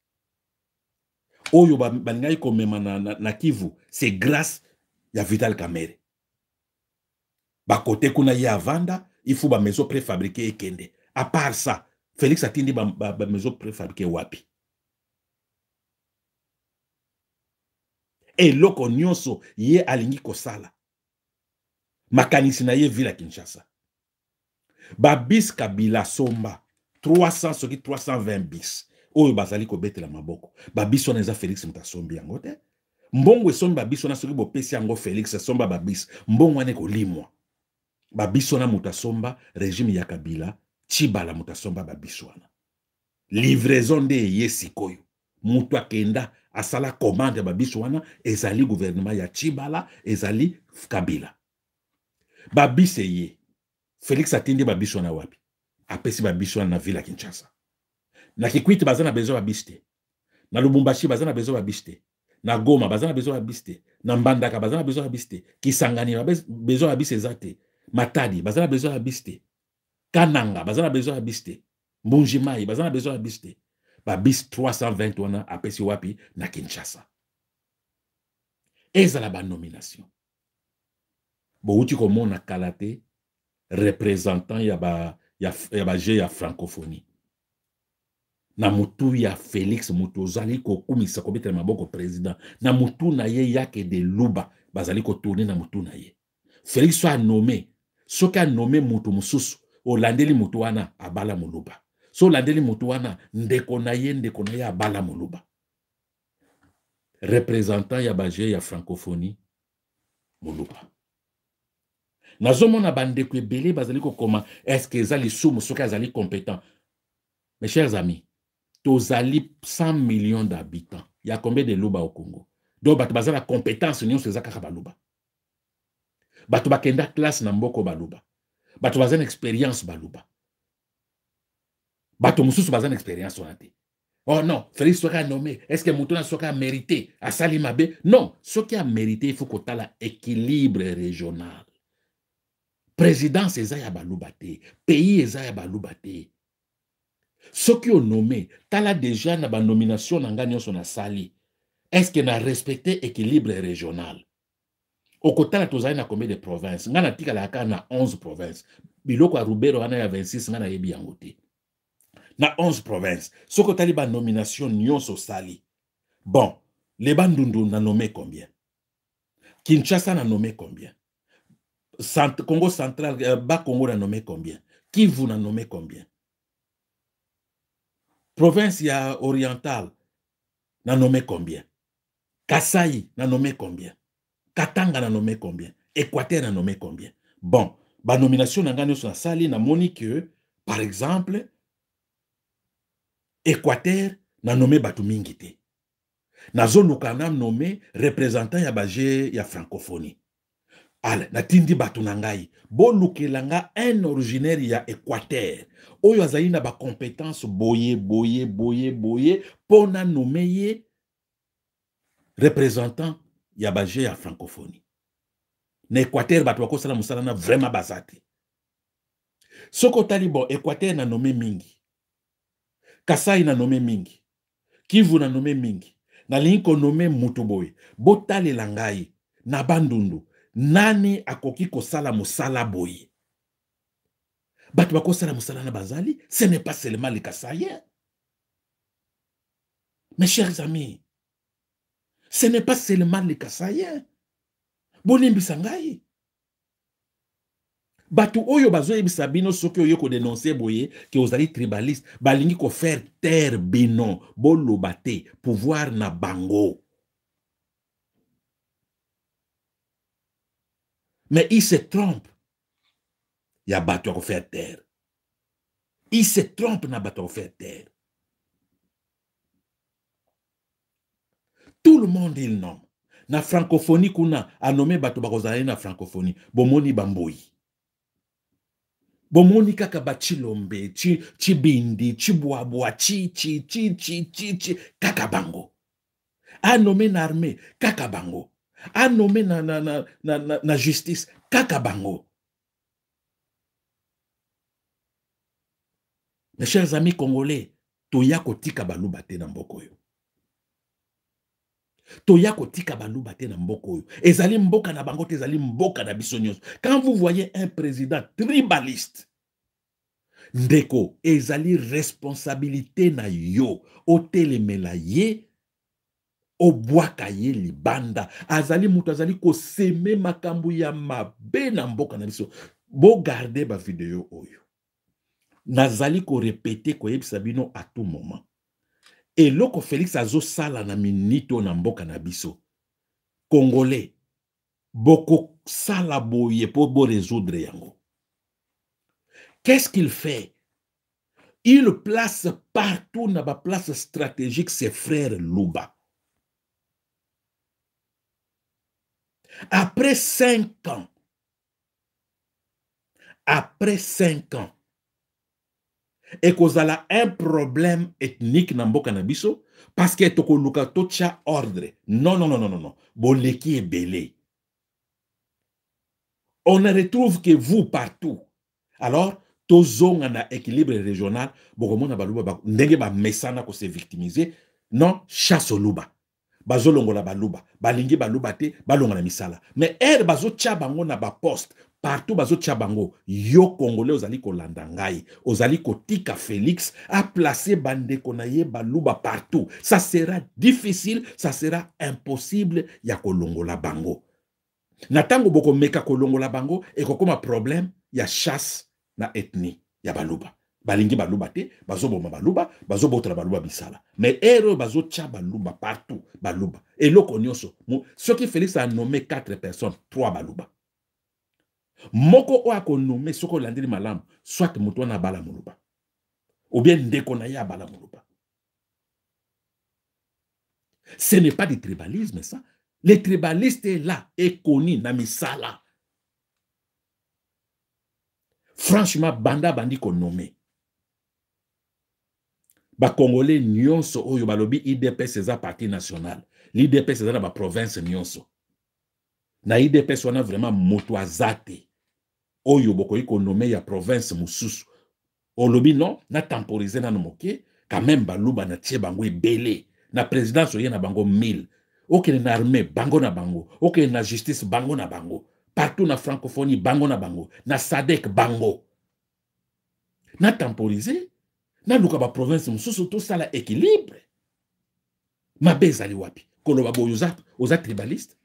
Oyo balingai komema na Kivu, c'est grâce ya Vital Kamerhe. Ba côté kuna ya vanda, il faut ba maison préfabriquée ekende. À part ça, Félix atindi ba maison préfabriquée wapi? Et loko nyonso ye alingi kosala. Makanisi na ye ville ya Kinshasa. Ba bis Kabila Somba 300 soki 320 bis. Oyo bazali kobetela maboko. Babiso na eza Félix mutasombi yango te. Mbongo esombi babiso na soki bopesi yango Félix somba babis. Mbongo ane kolimwa. Babiso na mutasomba régime ya Kabila, Chibala mutasomba babiso wana. Livraison de ye sikoyo. Mutu akenda asala commande babiso wana ezali gouvernement ya Chibala, ezali Kabila. Babise ye. Félix atindi babiso na wapi? Apesi babiso na ville ya Kinshasa. Na Kikwiti bazana bezo babiste. Na Lubumbashi bazana bezo babiste. Na Goma bazana bezo babiste. Na Mbandaka bazana bezo babiste. Kisangani bezo babiste ezate. Matadi, bazana besoin ya biste. Kananga, bazana besoin ya biste. Mbunjimai, bazana besoin ya biste. Ba bis 320 wana apesi wapi na Kinshasa. Ezala ba nomination. Bouti komona kalate représentant ya ba ya francophonie. Na mutu ya Félix Mutozali ko kumisa ko betela maboko président. Na mutu na ye yake de luba bazali ko tourner na mutu na ye. Félix soit nommé, soki a nommé mutu mususu, olandeli mutu wana abala muluba. So landeli mutu wana ndeko na ye abala muluba. Représentant ya baje ya francophonie muluba. Nazomona bandeko ebele bazali ko koma est-ce que ezali sumu soki azali compétent. Mes chers amis, tozali 100 millions d'habitants. Il y a combien de luba au Congo? Donc bato bazala compétence nyonso seza kaka baluba. Bato bakenda classe na mboko baluba. Bato bazana expérience baluba. Bato mususu bazana expérience wana te. Oh non, Félix Soka nommé. Est-ce que Moutona Soka a mérité à Salimabe? Non, ce qui a mérité, il faut qu'on ait l'équilibre régional. Présidence ezaya balubate, pays ezaya balubate. Ce qui ont nommé, tala déjà na ba nomination na ngani son sali. Est-ce qu'on a respecté l'équilibre régional? Au côté la tozali na combien de provinces? Ngana tika la na 11 provinces. Biloko a Rubero ana ya 26 ngana yebi yangote. Na 11 provinces. Ce que tali ba nomination nyonso sali. Bon, les Bandundu n'a nommé combien? Kinshasa n'a nommé combien? Congo central, Bas Congo n'a nommé combien? Kivu n'a nommé combien? Province ya orientale n'a nommé combien? Kasai n'a nommé combien? Katanga n'a nommé combien? Équateur n'a nommé combien? Bon, ba nomination n'a gagné sur la salle, n'a moni que, par exemple, Équateur n'a nommé Batumingite. Na zone Lukanam nommé représentant ya baje ya francophonie. Ale, na tindi batu nangai. Bo lukelanga un originaire ya Équateur. Oyo azali na ba compétence boye pona nommé représentant ya baje ya francophonie. Na Équateur batu bako sala musala na vraiment bazati. Soko talibo Équateur na nommé mingi. Kasai na nommé mingi. Kivu na nommé mingi. Na linko nommé Mutuboy. Botale langai na Bandundu. Nani akoki kosala musala boye? Batu bako sala musala na bazali, ce n'est pas seulement les Kasaïens. Mes chers amis, ce n'est pas seulement les Kasaïens. Bolimbi sangai. Batu oyo bazo yebisa bino soki oyo ko dénoncer boye que ozali tribaliste, balingi ko faire taire bino, boloba te, pouvoir na bango. Mais il se trompe. Il y a batu à faire taire. Il se trompe na batu à faire taire. Tout le monde il nomme. Na francophonie kuna a nommé batu bakozali na francophonie. Bomoni bamboi. Bomoni kaka bachilombe, chibindi, chibuabua, chi, kaka bango. A nommé na armée, kaka bango. A nommé na justice, kaka bango. Mes chers amis congolais, toya kotika baluba te na mboko yo. Toya kotika baluba te na mboko yo. Ezali mboka na bango te, ezali mboka na biso nyonso. Quand vous voyez un président tribaliste, ndeko, ezali responsabilité na yo, otelemela ye, obwaka ye libanda. Azali mutu azali ko seme makambu ya mabe na mboka na biso. Bo garde ba video oyo. Nazali ko répéter ko yebisa bino à tout moment. Et loko Félix azo sala na minito na mboka na biso. Congolais, boko sala boye po bo résoudre yango. Qu'est-ce qu'il fait? Il place partout na ba place stratégique ses frères Luba. Après 5 ans, et qu'on a un problème ethnique dans mboka na biso parce que toko luka tocha ordre. Non. Boleki est belé. On ne retrouve que vous partout. Alors, tozonga na équilibre régional, bokomona baluba ndenge ba mesana ko se victimiser, non, chasse au luba. Bazolongola baluba, balingi baluba te, balonga na misala. Mais bazo tchabango na ba poste, partout bazo tchabango, yo congolais ozali ko landangai, ozali ko tika Félix a placé bandeko na ye baluba partout. Ça sera difficile, ça sera impossible ya kolongola bango. Natango boko meka kolongola bango et kokoma problème ya chasse na ethnie ya baluba. Balingi baluba te, bazo boma baluba, bazo botra baluba bisala. Mais bazo tcha baluba partout, baluba. Et loko nyonso, ce qui Félix a nommé 4 personnes, 3 baluba. Moko o a nommé soko landiri malam, soit muto na bala muluba. Ou bien ndeko na ya bala muluba. Ce n'est pas du tribalisme ça. Le tribaliste est là, est connu, na misala. Franchement, banda bandi qu'on nommé. Ba Congolais nyonso oyo balobi IDPS eza parti national. L'IDPS eza na ba province nyonso. Na IDPS wana vraiment moto azate. Oyo boko iko nommé ya province mususu. Olobi non, na temporiser na moke, quand même baluba na tie bango ebele. Na présidence oye na bango 1000. Ok na armée bango na bango. Ok na justice bango na bango. Partout na francophonie bango na bango. Na SADC bango. Na temporiser. Na luka ba province mususu to sala équilibre. Mabe ezali wapi? Koloba boyo oza tribaliste.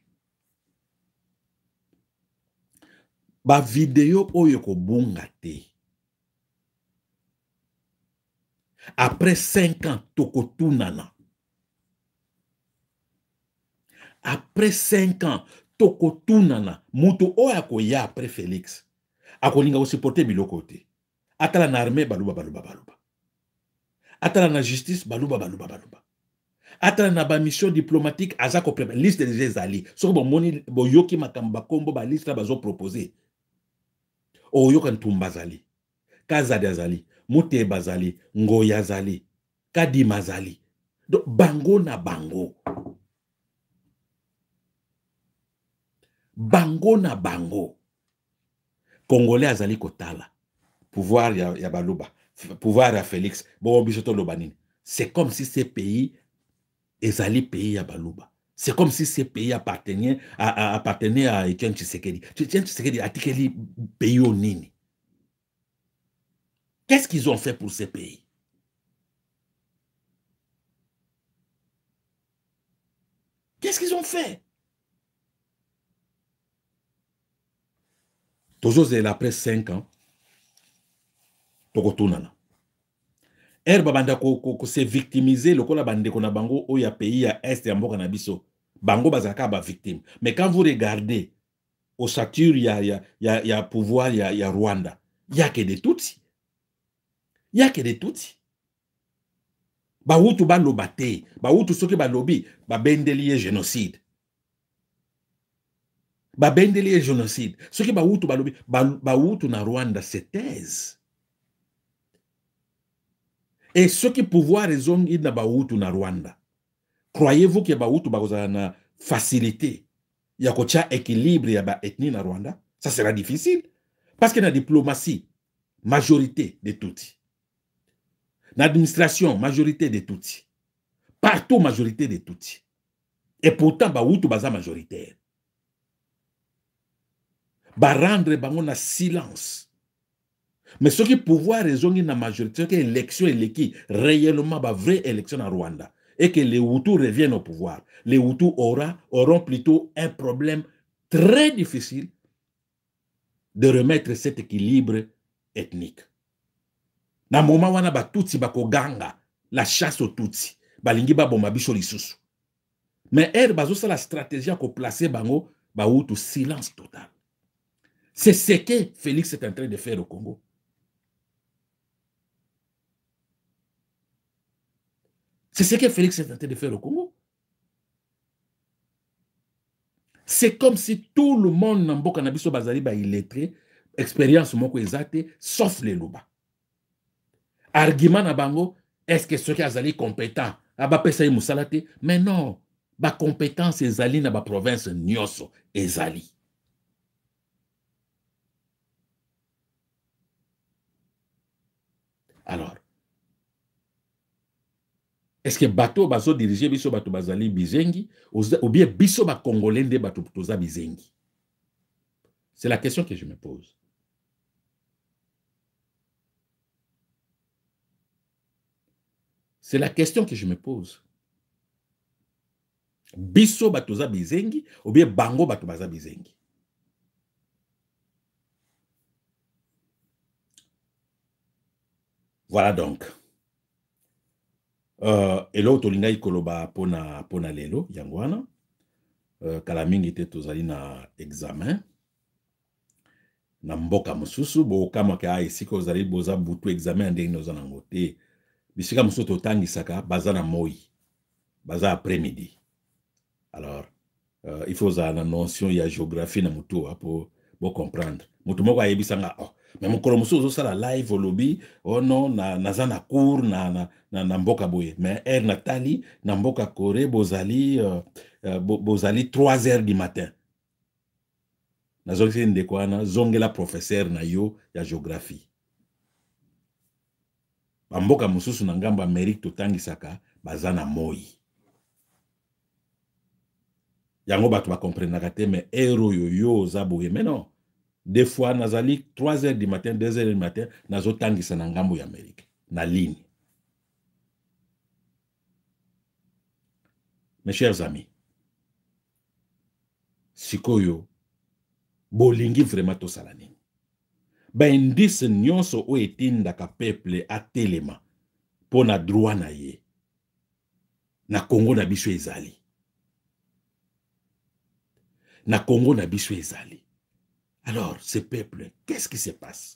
Ba video oyo ko bunga te. Après 5 ans toko tunana. Après 5 ans toko tunana. Muto oya ko ya après Félix. Akolinga ko supporter biloko te. Atala na armée baluba. Atala na justice baluba. Atala na ba mission diplomatique azako prépare liste des ezali. So bo moni bo yoki makamba kombo ba liste bazo proposer. O yoka ntumba zali. Kazadi azali, Mute bazali, Ngoya zali, Kadima zali. Donc bango na bango. Bango na bango. Congolais azali kotala. Pouvoir ya baluba. Pouvoir ya Félix. Bon, bisoto lobanine. C'est comme si ces pays ezali pays ya baluba. C'est comme si ces pays appartenaient à Etienne Tshisekedi. Etienne Tshisekedi a tikeli pays au nini. Qu'est-ce qu'ils ont fait pour ces pays? Qu'est-ce qu'ils ont fait? Toujours après 5 ans, tokotunana. Babanda ko se victimiser lokola bandeko na bango o ya pays ya est ya mboka na biso. Bango bazaka ba victime. Mais quand vous regardez au stature ya pouvoir ya Rwanda, il y a que des Tutsis. Il y a que des Tutsis. Bahutu baloba te, bahutu soki balobi, bendeli génocide. Bendeli génocide. Soki bahutu balobi, bahutu na Rwanda se taise. Et ce qui pouvoir raison na bahutu na Rwanda. Croyez-vous que bahutu bakozala na facilité ya kocha équilibre ya ba ethnie na Rwanda? Ça sera difficile parce que la diplomatie majorité de Tutsis. L'administration, majorité de Tutsis. Partout, majorité de Tutsis. Et pourtant, bahutu baza majoritaire. Rendre bango na silence. Mais ce qui pouvoir raison na majorité, que l'élection est qui réellement ba vraie élection en Rwanda et que les Hutus reviennent au pouvoir. Les Hutus auront plutôt un problème très difficile de remettre cet équilibre ethnique. Na moment wana ba Tutsi bako ganga la chasse aux Tutsi balingi ba bomba biso lisusu. Mais bazo sa la stratégie ko placer bango ba Hutu silence total. C'est ce que Félix est en train de faire au Congo. C'est ce que Félix est en train de faire au Congo. C'est comme si tout le monde na mboka na biso bazali ba illettré, expérience moko ezate sauf les Luba. Argument na bango, est-ce que ceux qui azali compétents aba pesa musalate? Mais non, ba compétence ezali na ba province nyonso ezali. Alors, est-ce que bateau bazo diriger biso bato bazali bizengi ou bien biso ba congolais nde bato toza bizengi? C'est la question que je me pose. C'est la question que je me pose. Biso bato za bizengi ou bien bango bato baza bizengi? Voilà donc. Elo tolingai koloba pona lelo yangwana. Kala mingi te tozali na examen. Na mboka mosusu bokama ka esika ozali boza butu examen ndenge noza nango te. Bisika mosusu totangisaka baza na moi. Baza après-midi. Alors, il faut ça la notion ya géographie na mutu pour comprendre. Mutu moko ayebisanga oh mais mokolo mosusu ozosala live olobi oh non naza na cours na mboka boye mais heure natali na mboka Corée bozali bozali 3 heures du matin. Nazolisi ndeko wana zongela professeur na yo ya géographie. Bamboka mosusu na ngambo Amérique totangisaka baza na moi. Yango bato ba comprendre te mais héros yo za boye mais non. Des fois nazali 3 heures du matin, 2 heures du matin nazo tangisa na ngambo ya Amérique na ligne. Mes chers amis, sikoyo bolingi vraiment to sala nini? Ba indice nyonso o etindaka peuple atelema pona droit na ye. Na Congo na biso ezali. Na Congo na biso ezali. Alors, ce peuple, qu'est-ce qui se passe?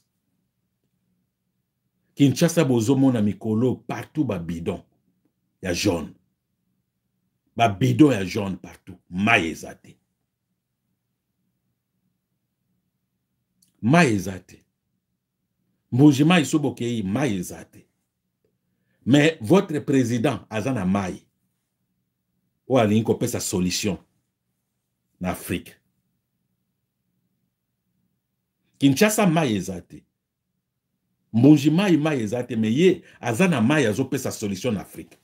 Kinshasa bozomona mikolo partout ba bidon ya jaune. Ba bidon ya jaune partout. Maïzate. Maïzate. Mbujima isobokei maïzate. Mais votre président azana maï. Ou alinko pe sa solution en Afrique. Kinshasa maïzate. Mbujima maïzate mais ye azana maï azo pe sa solution en Afrique.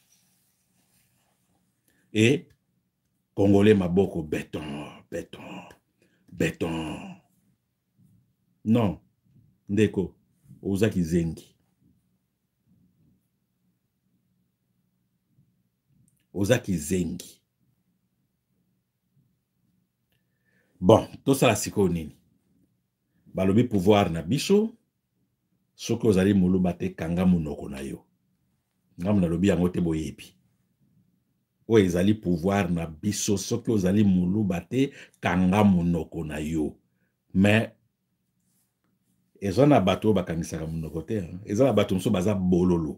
Et Congolais maboko béton, béton, béton. Non, ndeko, ozaki zengi. Ozaki zengi. Bon, tout ça la siko nini. Balobi pouvoir na biso, soko ozali muluba te kanga munoko na yo. Ngamu na lobi yango te boyebi. O ezali pouvoir na biso, soko ozali muluba te kanga munoko na yo. Mais ezana bato bakangisaka munoko te, ezana bato mso baza bololo.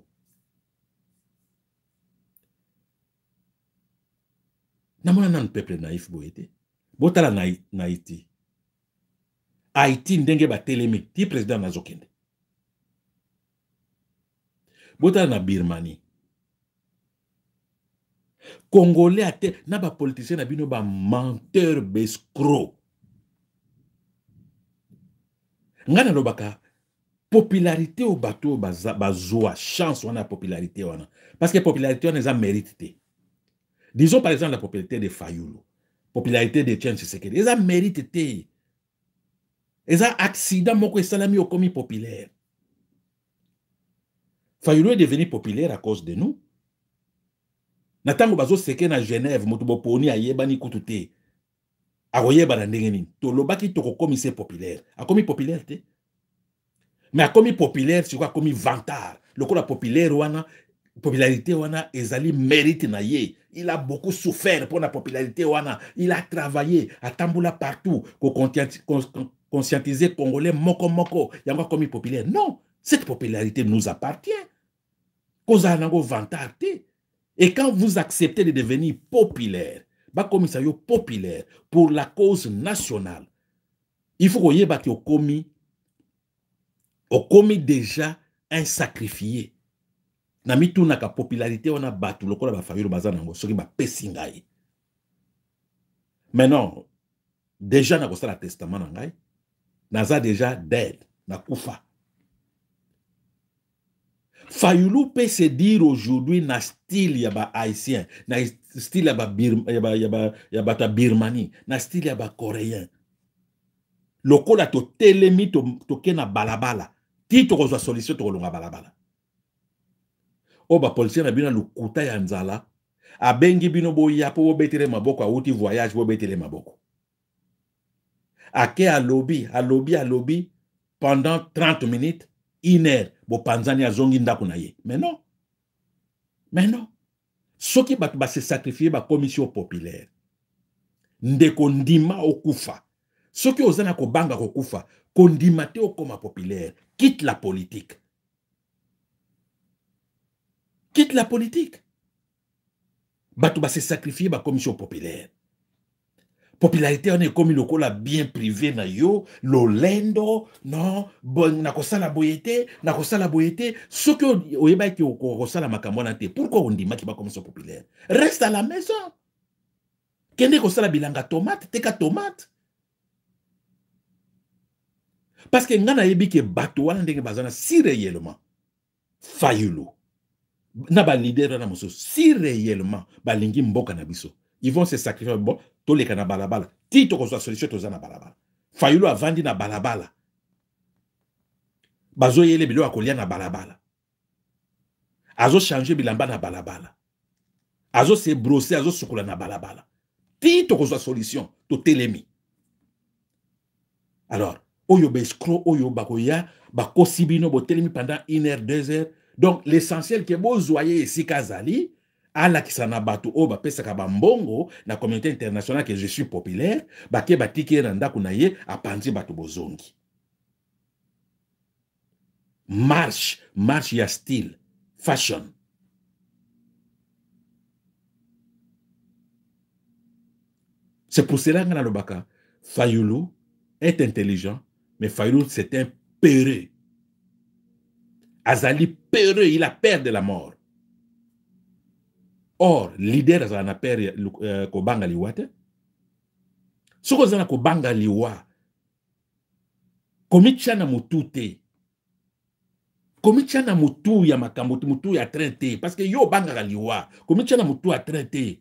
Namona nan peuple naïf boyete. Botala na Haïti. Haïti ndenge batelemi ti président nazokende. Botala na Birmanie. Congolais ate na ba politicien na bino ba menteur bescro. Ngana lobaka popularité au bateau bazwa chance wana popularité wana parce que popularité wana eza mérite. Disons par exemple la popularité de Fayulu, popularité de Etienne Tshisekedi, eza mérite te. Eza accident moko esalami okomi populaire. Fayulu est devenu populaire à cause de nous. Natango bazo seke na Genève moto boponi ayebani kutu te. Akoyeba na ndenge nini. Tolobaki tokokomi se populaire. Akomi populaire te. Mais akomi populaire c'est quoi akomi vantard. Lokola populaire wana popularité wana ezali mérite na ye. Il a beaucoup souffert pour la popularité wana. Il a travaillé à Tamboula partout pour conscientiser Congolais moko yango komi populaire. Non, cette popularité nous appartient. Koza nango vantard te. Et quand vous acceptez de devenir populaire, populaire pour la cause nationale, il faut que vous commis déjà un sacrifié. Na mitu na ka popularité on a battu lokola ba Fayulu bazanango soki ba pesingai. Mais non, déjà na kosala testament na ngai, naza déjà dead na kufa. Fayulu peut se dire aujourd'hui na style ya ba haïtien, na style ya ba Birmanie, na style ya ba coréen. Lokola to telemi to ke na balabala. Ti to kozwa solution to kolonga balabala. O ba policier na bino lukuta ya nzala, abengi bino boya po betere maboko auti voyage bo betere maboko. Ake alobi pendant 30 minutes, 1 heure, bo panzani azongi ndako na ye. Mais non. Mais non. Soki batu ba se sacrifier ba commission populaire. Ndeko ndima okufa. Soki ozana ko banga kokufa, kondima te okoma populaire. Quitte la politique. Quitte la politique. Batu ba se sacrifier ba commission populaire. Popularité on est comme lokola bien privé na yo, lolendo, non, bon, nakosala boyete, soki oyeba ki okosala makambo na te, pourquoi on dit ki ba commission populaire? Reste à la maison. Kende kosala bilanga tomate, teka tomate. Parce que ngana yebi ke bato wana ndenge bazana si réellement Fayulu na ba leader na moso si réellement balingi mboka na biso, ils vont se sacrifier. Bon, to leka na balabala ti to kozwa solution to za na balabala. Fayulu avandi na balabala, bazo yele bilo akolia na balabala, azo changer bilamba na balabala, azo se brosser, azo sukula na balabala, ti to kozwa solution to telemi. Alors oyo be escroc oyo bakoya bakosi bino bo telemi pendant 1 heure 2 heures. Donc l'essentiel que bozoye esika zali ala kisana bato o ba pesaka ba mbongo na communauté internationale que je suis populaire, bake batiki na ndako na ye apanzi bato bozongi. Marche ya style, fashion. C'est pour cela que na lobaka Fayulu est intelligent, mais Fayulu c'est un peureux. Azali peureux, il a peur de la mort. Or, leader azana peur ko banga liwa te. Soko zana ko banga liwa. Komichana mutu te. Komichana mutu ya makambo, mutu ya traité. Parce que yo banga liwa. Komichana mutu ya traité.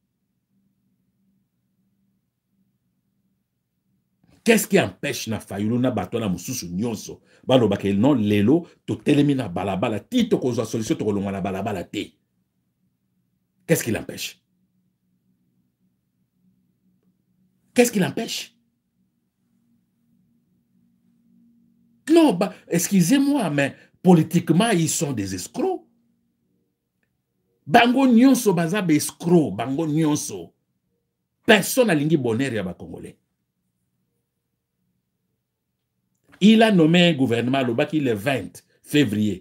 Qu'est-ce qui empêche na Fayulu na bato na mususu nyonso? Balo bake non lelo to telemi na balabala ti to kozwa solution to kolonga na balabala te. Qu'est-ce qui l'empêche? Qu'est-ce qui l'empêche? Non, bah, excusez-moi, mais politiquement, ils sont des escrocs. Bango nyonso baza be escroc, bango nyonso. Personne n'a lingi bonheur ya ba Congolais. Il a nommé un gouvernement le 20 février.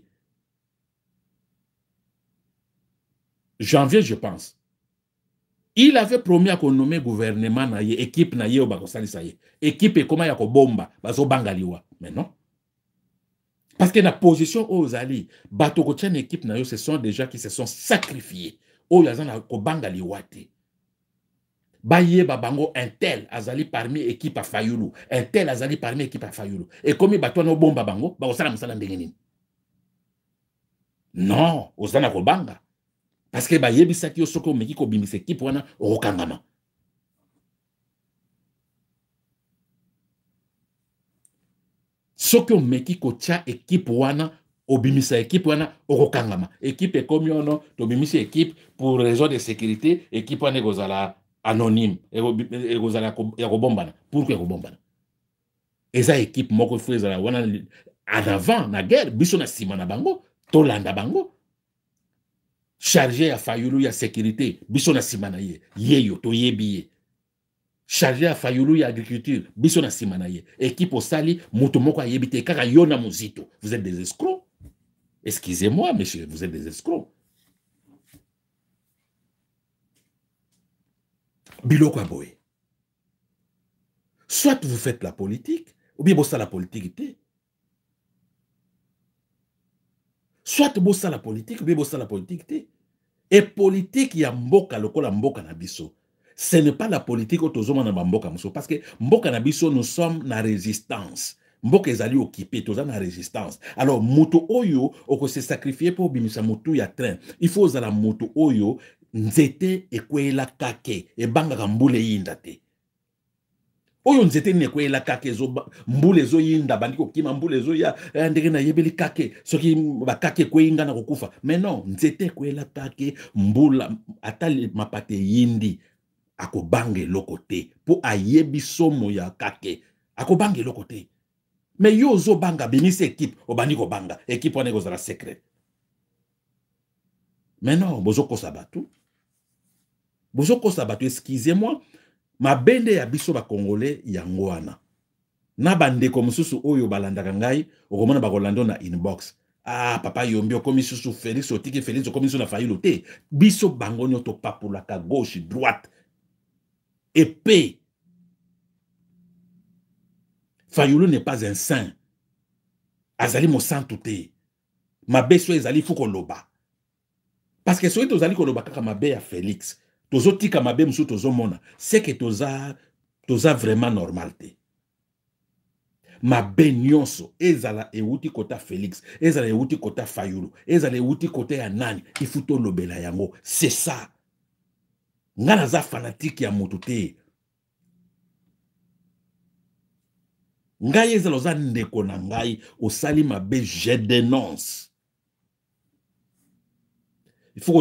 Janvier, je pense. Il avait promis à qu'on nomme gouvernement na ye, équipe na ye au bakosali sa ye. Équipe et comment yako bomba, bazo bangaliwa. Mais non. Parce que la position aux alliés, bato ko tien équipe na yo, ce sont des gens qui se sont sacrifiés. O yazana ko bangaliwa te. Baye babango un tel azali parmi équipe à Fayulu, un tel azali parmi équipe à Fayulu. Et comme bato no bomba bango, ba osala musala ndenge nini? Non, osana ko banga. Parce que baye bisaki yo soko meki ko bimise équipe wana okangama. Soko meki ko tia équipe wana obimisa équipe wana okangama. Équipe comme yono to bimise équipe pour raison de sécurité, équipe wana gozala anonyme et gozala ya ko bombana. Pourquoi ko bombana? Eza équipe moko fezala wana en avant na guerre biso na sima na bango to landa bango. Chargé à Fayulu ya sécurité, biso na sima na ye, yeyo to yebiye. Chargé à Fayulu ya agriculture, biso na sima na ye. Équipe au sali, mutu moko yebite kaka yona muzito. Vous êtes des escrocs. Excusez-moi, monsieur, vous êtes des escrocs. Biloko aboye. Soit vous faites la politique, ou bien bossa la politique té. Soit bossa la politique, ou bien bossa la politique té. Et politique ya mboka lokola mboka na biso. Ce n'est pas la politique au tozoma na mboka muso. Parce que mboka na biso, nous sommes na résistance. mboka ezali occupé toza na résistance. Alors moto oyo oko se sacrifier pour bimisa motu ya train, il faut ozala moto oyo nzete ekwela kake ebanga mbule yinda te. Oyo nzete nekwela kake mbule zo yinda bandi kokima mbule zo ya ndenge na yebeli kake soki bakake kweinga na kokufa. Mais non, nzete kwela kake mbula atali mapate yindi akobange lokote po ayebi somo ya kake akobange lokote. Mais yo zo banga binisi équipe obandi ko banga équipe wana kozala secret. Mais non, bozo kosa batu. Bozo kosa batu, excusez-moi. Ma bende ya biso ba Congolais yango wana. Na bandeko mususu oyo balandaka ngai, okomona bakolando na inbox. Ah, papa yombi okomi susu Félix otiki Félix okomi susu na Fayulu te. Biso bango nyoto papulaka gauche droite. Épée. Fayulu n'est pas un saint. Azali mo santu te. Mabe so ezali fuko loba. Parce que soki tozali koloba kaka mabe ya Félix. Tozo tika mabe musu tozo mona. C'est que toza vraiment normal te. Mabe nyonso ezala euti kota Félix, ezala euti kota Fayulu, ezala euti kota ya nani, ifuto lobela yango. C'est ça. Nga naza fanatique ya mutu te. Ngai ezala oza ndeko na ngai osali mabe, je dénonce. Il faut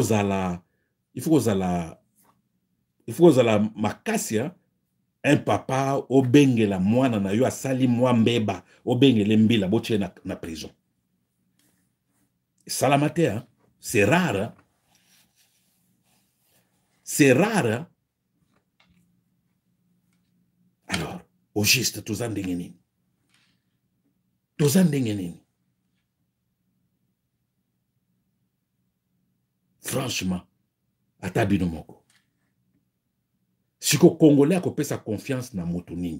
kozala makasi. Un papa obengela mwana na yo asali mwa mbeba obengele mbila botie na prison. Salamate, hein? C'est rare. C'est rare. Alors, au juste, toza ndenge nini? Toza ndenge nini? Franchement, ata bino moko. Siko Congolais akopesa confiance na moto nini.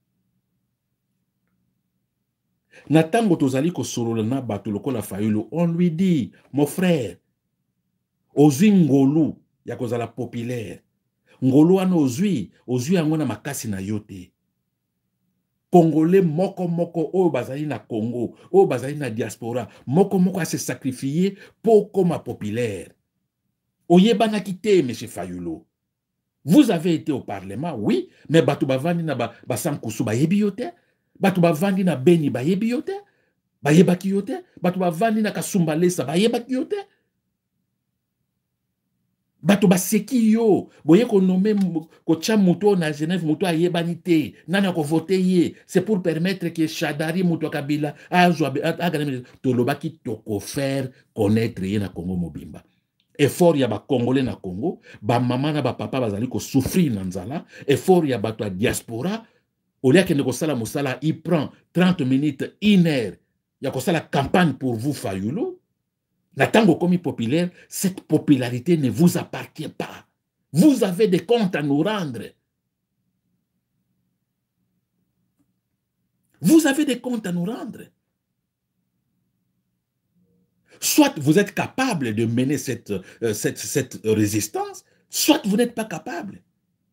Na tango tozali ko solola na bato lokola Fayulu, on lui dit, mon frère, ozwi ngolu ya kozala populaire. Ngolu wana ozwi yango na makasi na yote. Congolais moko oyo bazali na Congo, oyo bazali na diaspora, moko a se sacrifier pour koma populaire. Oyebana kite, M. Fayulu. Vous avez été au Parlement, oui, mais batu bavandi na basankusu bayebi yote, batu bavandi na Beni bayebi yote, bayebaki yote, batu bavandi na Kasumbalesa bayebaki yote, batu baseki yo, boye ko nome ko tcha muto na Genève muto ayebani te, nana ko vote ye, c'est pour permettre que Chadari muto Kabila agane tolobaki toko faire connaître ye na Congo mobimba. Effort ya ba Congolais na Congo, ba mama na ba papa bazali ko souffrir na nzala, effort ya bato ya diaspora, au lieu que ne kosala mosala, il prend 30 minutes, 1 heure, ya kosala campagne pour vous Fayulu. Na tango komi populaire, cette popularité ne vous appartient pas. Vous avez des comptes à nous rendre. Vous avez des comptes à nous rendre. Soit vous êtes capable de mener cette résistance, soit vous n'êtes pas capable.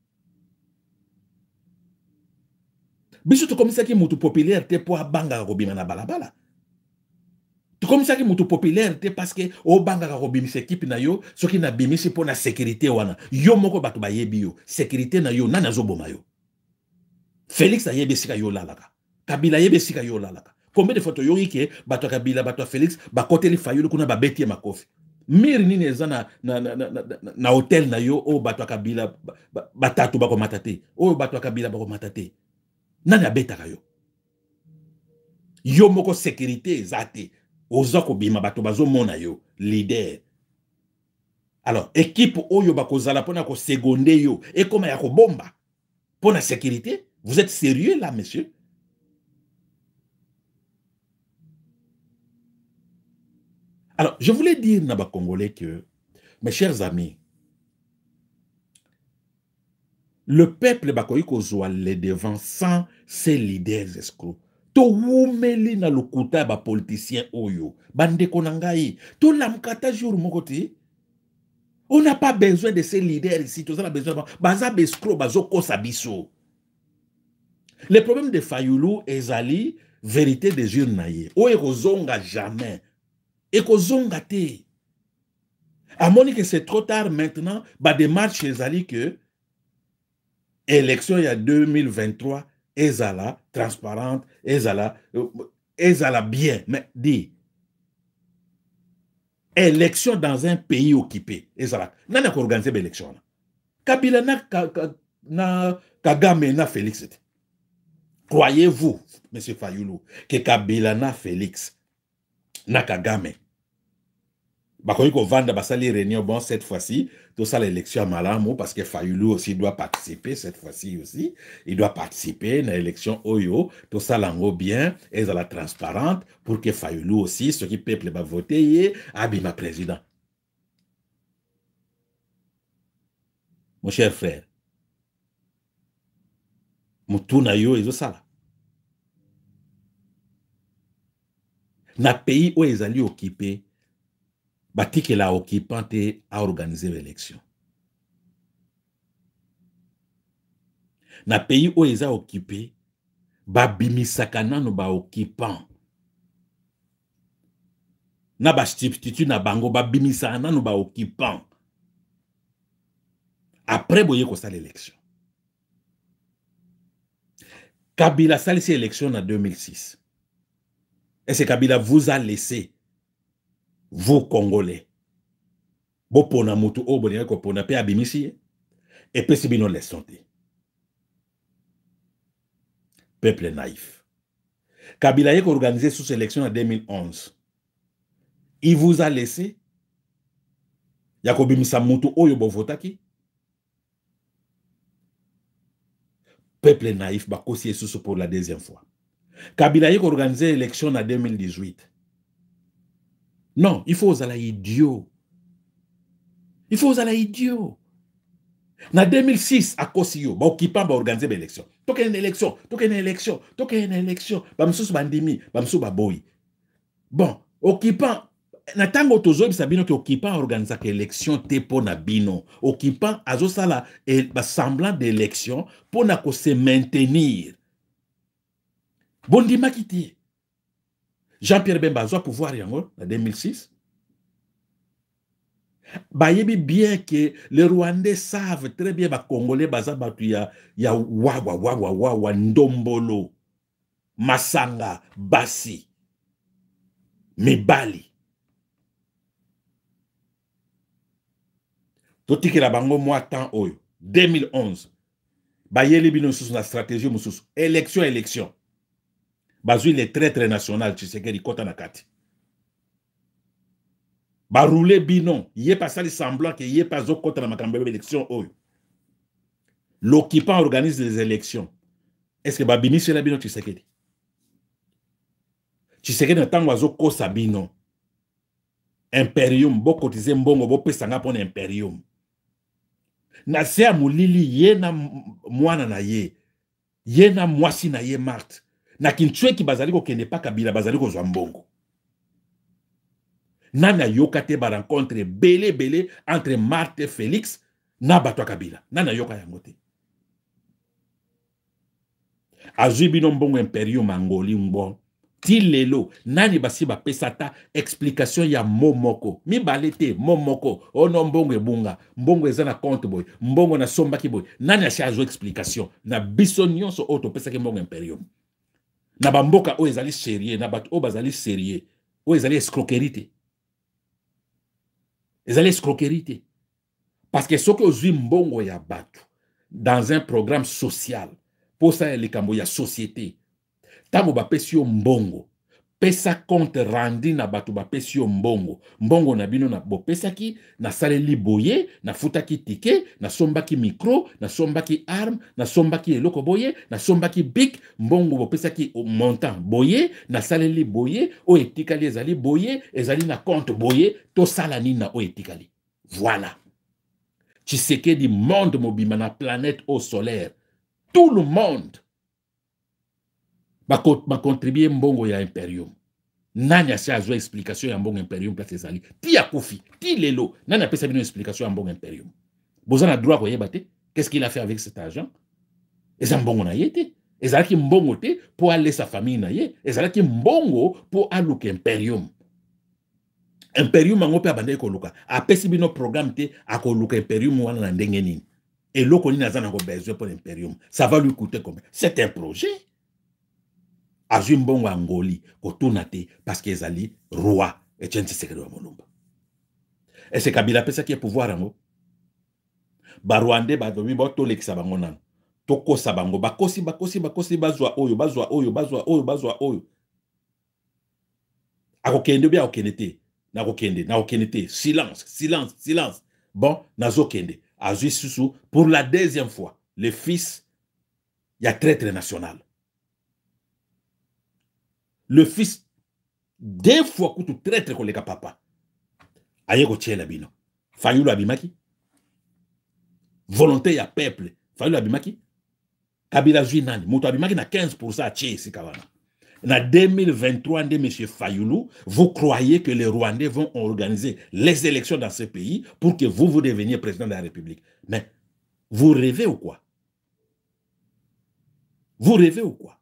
Biso to komisa ki mutu populaire te po abanga robima na balabala. To komisa ki mutu populaire te parce que o banga robimisa équipe na yo, soki na bimisi po na sécurité wana. Yo moko bato bayebi yo, sécurité na yo nana zoboma yo. Félix ayebi sika yo lalaka. Kabila yebe sika yo lalaka. Combien de photos yoyi ke bato Kabila bato Félix ba koteli Fayulu kuna ba beti makofi. Miri nini eza na hotel na yo o bato Kabila batatu bako matate. O bato Kabila bako matate. Nani abetaka yo? Yo moko sécurité ezate. Oza ko bima bato bazo mona yo leader. Alors équipe oyo bako zala pona ko seconde yo et comme ya ko bomba pona sécurité. Vous êtes sérieux là monsieur? Alors, je voulais dire, Naba Congolais, que, mes chers amis, le peuple bakoyiko zoa les devant sans ses leaders escrocs. To wumeli na lokuta ba politicien oyo. Bande konangai. To lamkata jour mokoti. On n'a pas besoin de ces leaders ici. On a besoin de baza escrocs, bazo kosabiso. Le problème de Fayulu, Ezali, vérité des urnes na ye o ekozonga jamais ekozonga te. Amoni que c'est trop tard maintenant, ba démarche ezali que élection il y a 2023 ezala transparente, ezala bien, mais dit élection dans un pays occupé ezala nani ko organiser l'élection là. Kabila na Kagame na Félix. Croyez-vous, monsieur Fayulu, que Kabila na Félix na Kagame bakoyi ko vanda basali réunion bon cette fois-ci tout ça l'élection à Malamu parce que Fayulu aussi doit participer cette fois-ci aussi il doit participer à l'élection Oyo tout ça lango bien et la transparente pour que Fayulu aussi ce qui peuple va voter abima président. Mon cher frère mutuna yo ezo sala na pays où ils allaient occuper batiki la occupante a organisé l'élection. Na pays où ils ont occupé, babimisaka nano ba occupant. Na ba substitut na bango babimisa nano ba occupant. Après boye ko sa l'élection. Kabila sali cette élection en 2006. Est-ce que Kabila vous a laissé vous Congolais, bo pona mutu o bonia ko pona pe abimisi et pe sibino les santé. Peuple naïf. Kabila a organisé sous élection en 2011. Il vous a laissé yakobimisa mutu o yobo votaki. Peuple naïf ba kosi sous pour la deuxième fois. Kabila a organisé l'élection en 2018. Non, il faut aux idiot. Il faut aux idiot. En 2006, à Kosio, ba occupant ba organiser l'élection. Toke une élection. Ba msusu bandimi, ba msusu ba boy. Bon, occupant na tango tozo bisabino que occupant organiser l'élection te po na bino. Occupant azo sala et ba semblant d'élection pour na ko se maintenir. Bondima kiti. Jean-Pierre Bemba a pouvoir en 2006. Bayebi bien que les Rwandais savent très bien que les Congolais ya wawa ndombolo masanga basi mibali. Totiki la bango moi temps oyo 2011. Bayeli bino sous la stratégie mususu élection. Bazui les traîtres national Tshisekedi kota nakati. Ba rouler bino, yé pas ça semblant que yé pas zo kota na makambe élection oyo. L'occupant organise les élections. Est-ce que ba bini cela bino Tshisekedi? Tshisekedi na tango azo kosa bino. Imperium bo cotiser mbongo bo pesanga pona imperium. Na se mulili ye na mwana na ye. Ye na mwasi na ye Marthe. Na kinchwe ki bazali ko kende pa Kabila bazali ko zwa mbongo. Nana yokate ba rencontre belé entre Marthe et Félix na batwa Kabila. Nana yoka yangote. Azubino mbongo imperium Angoli mbo. Tilelo nani basi ba pesata explication ya momoko. Mi balete momoko. Ono mbongo ebunga. Mbongo ezana compte boy. Mbongo na somba ki boy. Nani ashi azo explication. Na bisonyon so auto pesake mbongo imperium. Na bamboka o ezali sérieux, na bato o bazali sérieux, o ezali escroquerie. Ezali escroquerie. Parce que ce que ozui mbongo ya bato dans un programme social, pour ça likambo ya société. Tango ba pesio mbongo, pesa compte rendu na bato ba pesio mbongo. Mbongo na bino na bo pesaki na saleli boye, na futaki ticket, na sombaki micro, na sombaki arme, na sombaki eloko boye, na sombaki bic, mbongo bo pesaki montant boye, na saleli boye, o etikali ezali boye, ezali na compte boye, to salani na o etikali. Voilà. Tshisekedi monde mobima na planète au solaire. Tout le monde ba contribuer mbongo ya imperium. Nani a sa explication ya mbongo imperium place ezali. Ti akufi, ti lelo, nani a pesa bino explication ya mbongo imperium. Bozana droit ko yebate, qu'est-ce qu'il a fait avec cet argent? Et ça mbongo na yete. ezalaki mbongo te pour aller sa famille na ye, ezalaki mbongo pour aluka imperium. Imperium ango pe abandaki koluka, apesi bino programme te akoluka imperium wana na ndenge nini. Et l'autre n'a pas besoin pour l'impérium. Ça va lui coûter combien? C'est un projet. Azumbongo Angoli, Kotunate, parce qu'ils allaient roi et tiens, c'est de Molumba. Et c'est Kabila Pesa qui est pouvoir en haut. Barwande, Badomi, Boto, Lexabangonan. Toko Sabango, Bakosi, Bazwa Oyo. Akokende bien, Okenete. Na Okenete. Silence. Bon, Nazo Kende. Azui Susu, pour la deuxième fois, le fils, il y a traître national. Le fils, deux fois, que tu traître comme les papa. Ayeko tchela bino. Fayulu abimaki. Volonté ya peuple. Fayulu abimaki. Kabila zui nani. Mouto abimaki na 15% à tché si kawana. En 2023, M. Fayoulou, vous croyez que les Rwandais vont organiser les élections dans ce pays pour que vous deveniez président de la République. Mais vous rêvez ou quoi? Vous rêvez ou quoi?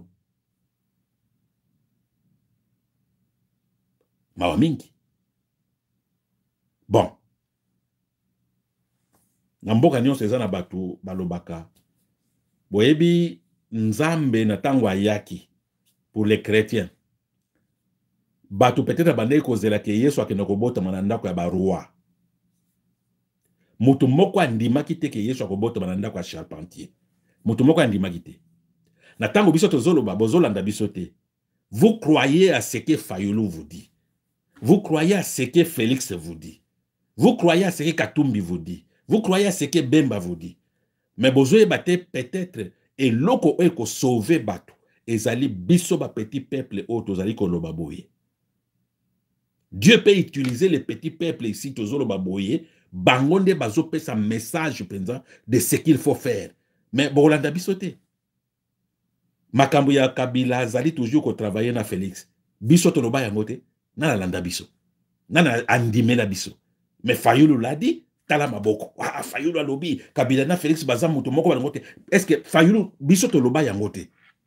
Mawamingi. Bon. Namboka nyon sezana batu balobaka. Boebi nzambe na tangwa yaki. Pour les chrétiens. Batu peut-être bandé kozela ke yesu akena kobota mananda kwa barua. Mutu moko andimaki te ke yesu akobota mananda kwa charpentier. Mutu moko andimaki te. Na tango biso tozoloba bozolanda biso te. Vous croyez à ce que Fayoulou vous dit. Vous croyez à ce que Félix vous dit. Vous croyez à ce que Katumbi vous dit. Vous croyez à ce que Bemba vous dit. Mais bozoye bate peut-être et loko eko sauver batu. Ezali biso ba petit peuple otozali koloba boye. Dieu peut utiliser les petits peuples ici tozoloba boye, bangonde bazo pe sa message penza de ce qu'il faut faire. Mais bolanda biso te. Makambo ya Kabila azali toujours ko travailler na Félix. Biso toloba yango te, na landa biso. Na andime na biso. Mais Fayoulou l'a dit, tala maboko. Ah Fayoulou alobi, Kabila na Félix baza muto moko bango te. Est-ce que Fayoulou biso toloba yango te?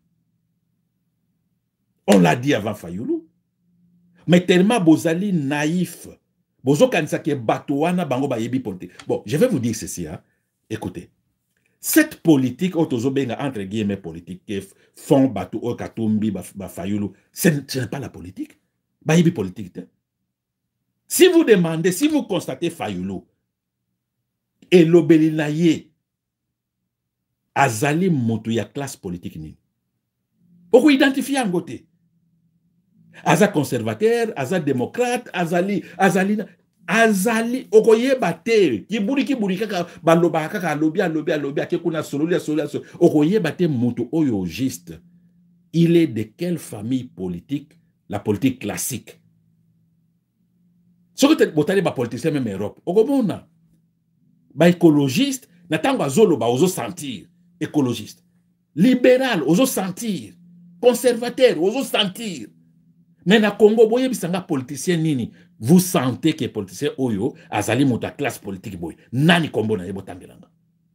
On l'a dit avant Fayoulou. Mais tellement bozali naïf. Bozo kanisa ke batouana bango ba yebi politique. Bon, je vais vous dire ceci. Hein. Écoutez. Cette politique, entre guillemets politique, qui font batou Katumbi, Fayoulou, ce n'est pas la politique. Ba yebi politique. Si vous demandez, si vous constatez Fayoulou, et l'obélinaye, azali moto ya classe politique ni. Pourquoi identifier en côté? Aza conservateur, aza démocrate, azali, okoye bate, kiburi kaka, baloba kaka, alobi, akekuna sololi, okoye bate mutu oyo juste. Il est de quelle famille politique? La politique classique. Ce que tu as dit, politicien même Europe, okomona, ba écologiste, natango azolo ba ozo sentir, écologiste. Libéral, ozo sentir. Conservateur, ozo sentir. Mais na Congo, boye bisanga politicien nini, vous sentez que politicien oyo azali muta classe politique boy. Nani kombo na yebo tambelanga.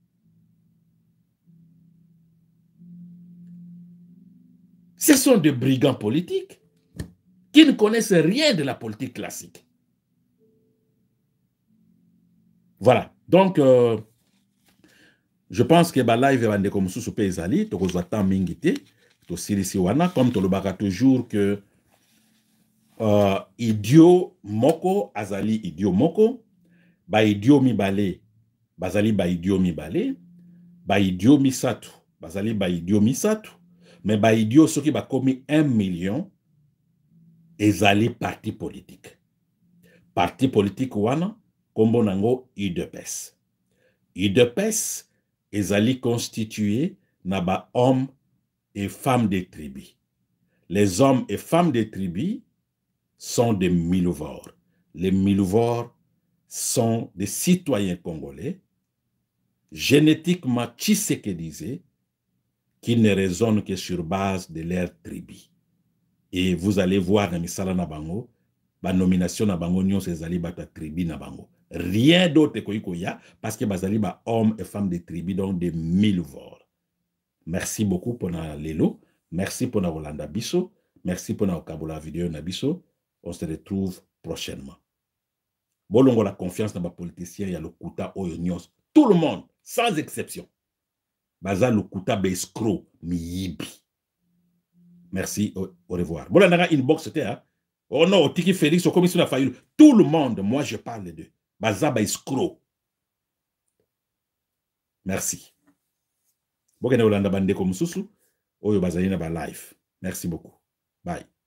Ce sont des brigands politiques qui ne connaissent rien de la politique classique. Voilà. Donc, je pense que live va comme sous pe ezali, to kozata mingité, to silisi wana comme to lobaka toujours que idio moko azali idio moko, ba idio mibale bazali ba idio mibale, ba idio misatu bazali ba idio misatu, mais ba idio soki ba komi 1 million ezali parti politique. Parti politique wana kombo nango UDPS. UDPS ezali constitué na ba hommes et femmes des tribus. Les hommes et femmes des tribus sont des Milouvores. Les Milouvores sont des citoyens congolais, génétiquement tshisekédisés, qui ne raisonnent que sur base de leur tribu. Et vous allez voir dans Misala Nabango, la nomination Nabango Nyon Sezali Bata tribu Nabango. Rien d'autre que Koya, parce que Bazali ba hommes et femmes des tribus, donc des Milouvores. Merci beaucoup pour la lelo. Merci pour la Rolanda Bisso. Merci pour la Kabola vidéo Nabiso. On se retrouve prochainement. Bolongo la confiance dans les politiciens, il y a le Kouta Oyonios. Tout le monde, sans exception. Baza le Kouta Beskro, Miyibi. Merci, au revoir. Bon, on a inbox, c'était, hein? Oh non, Tiki Félix, au commission de la faillite. Tout le monde, moi je parle d'eux. Baza Beskro. Merci. Bon, on a Bande comme Soussou. Oyo Bazalina ba live. Merci beaucoup. Bye.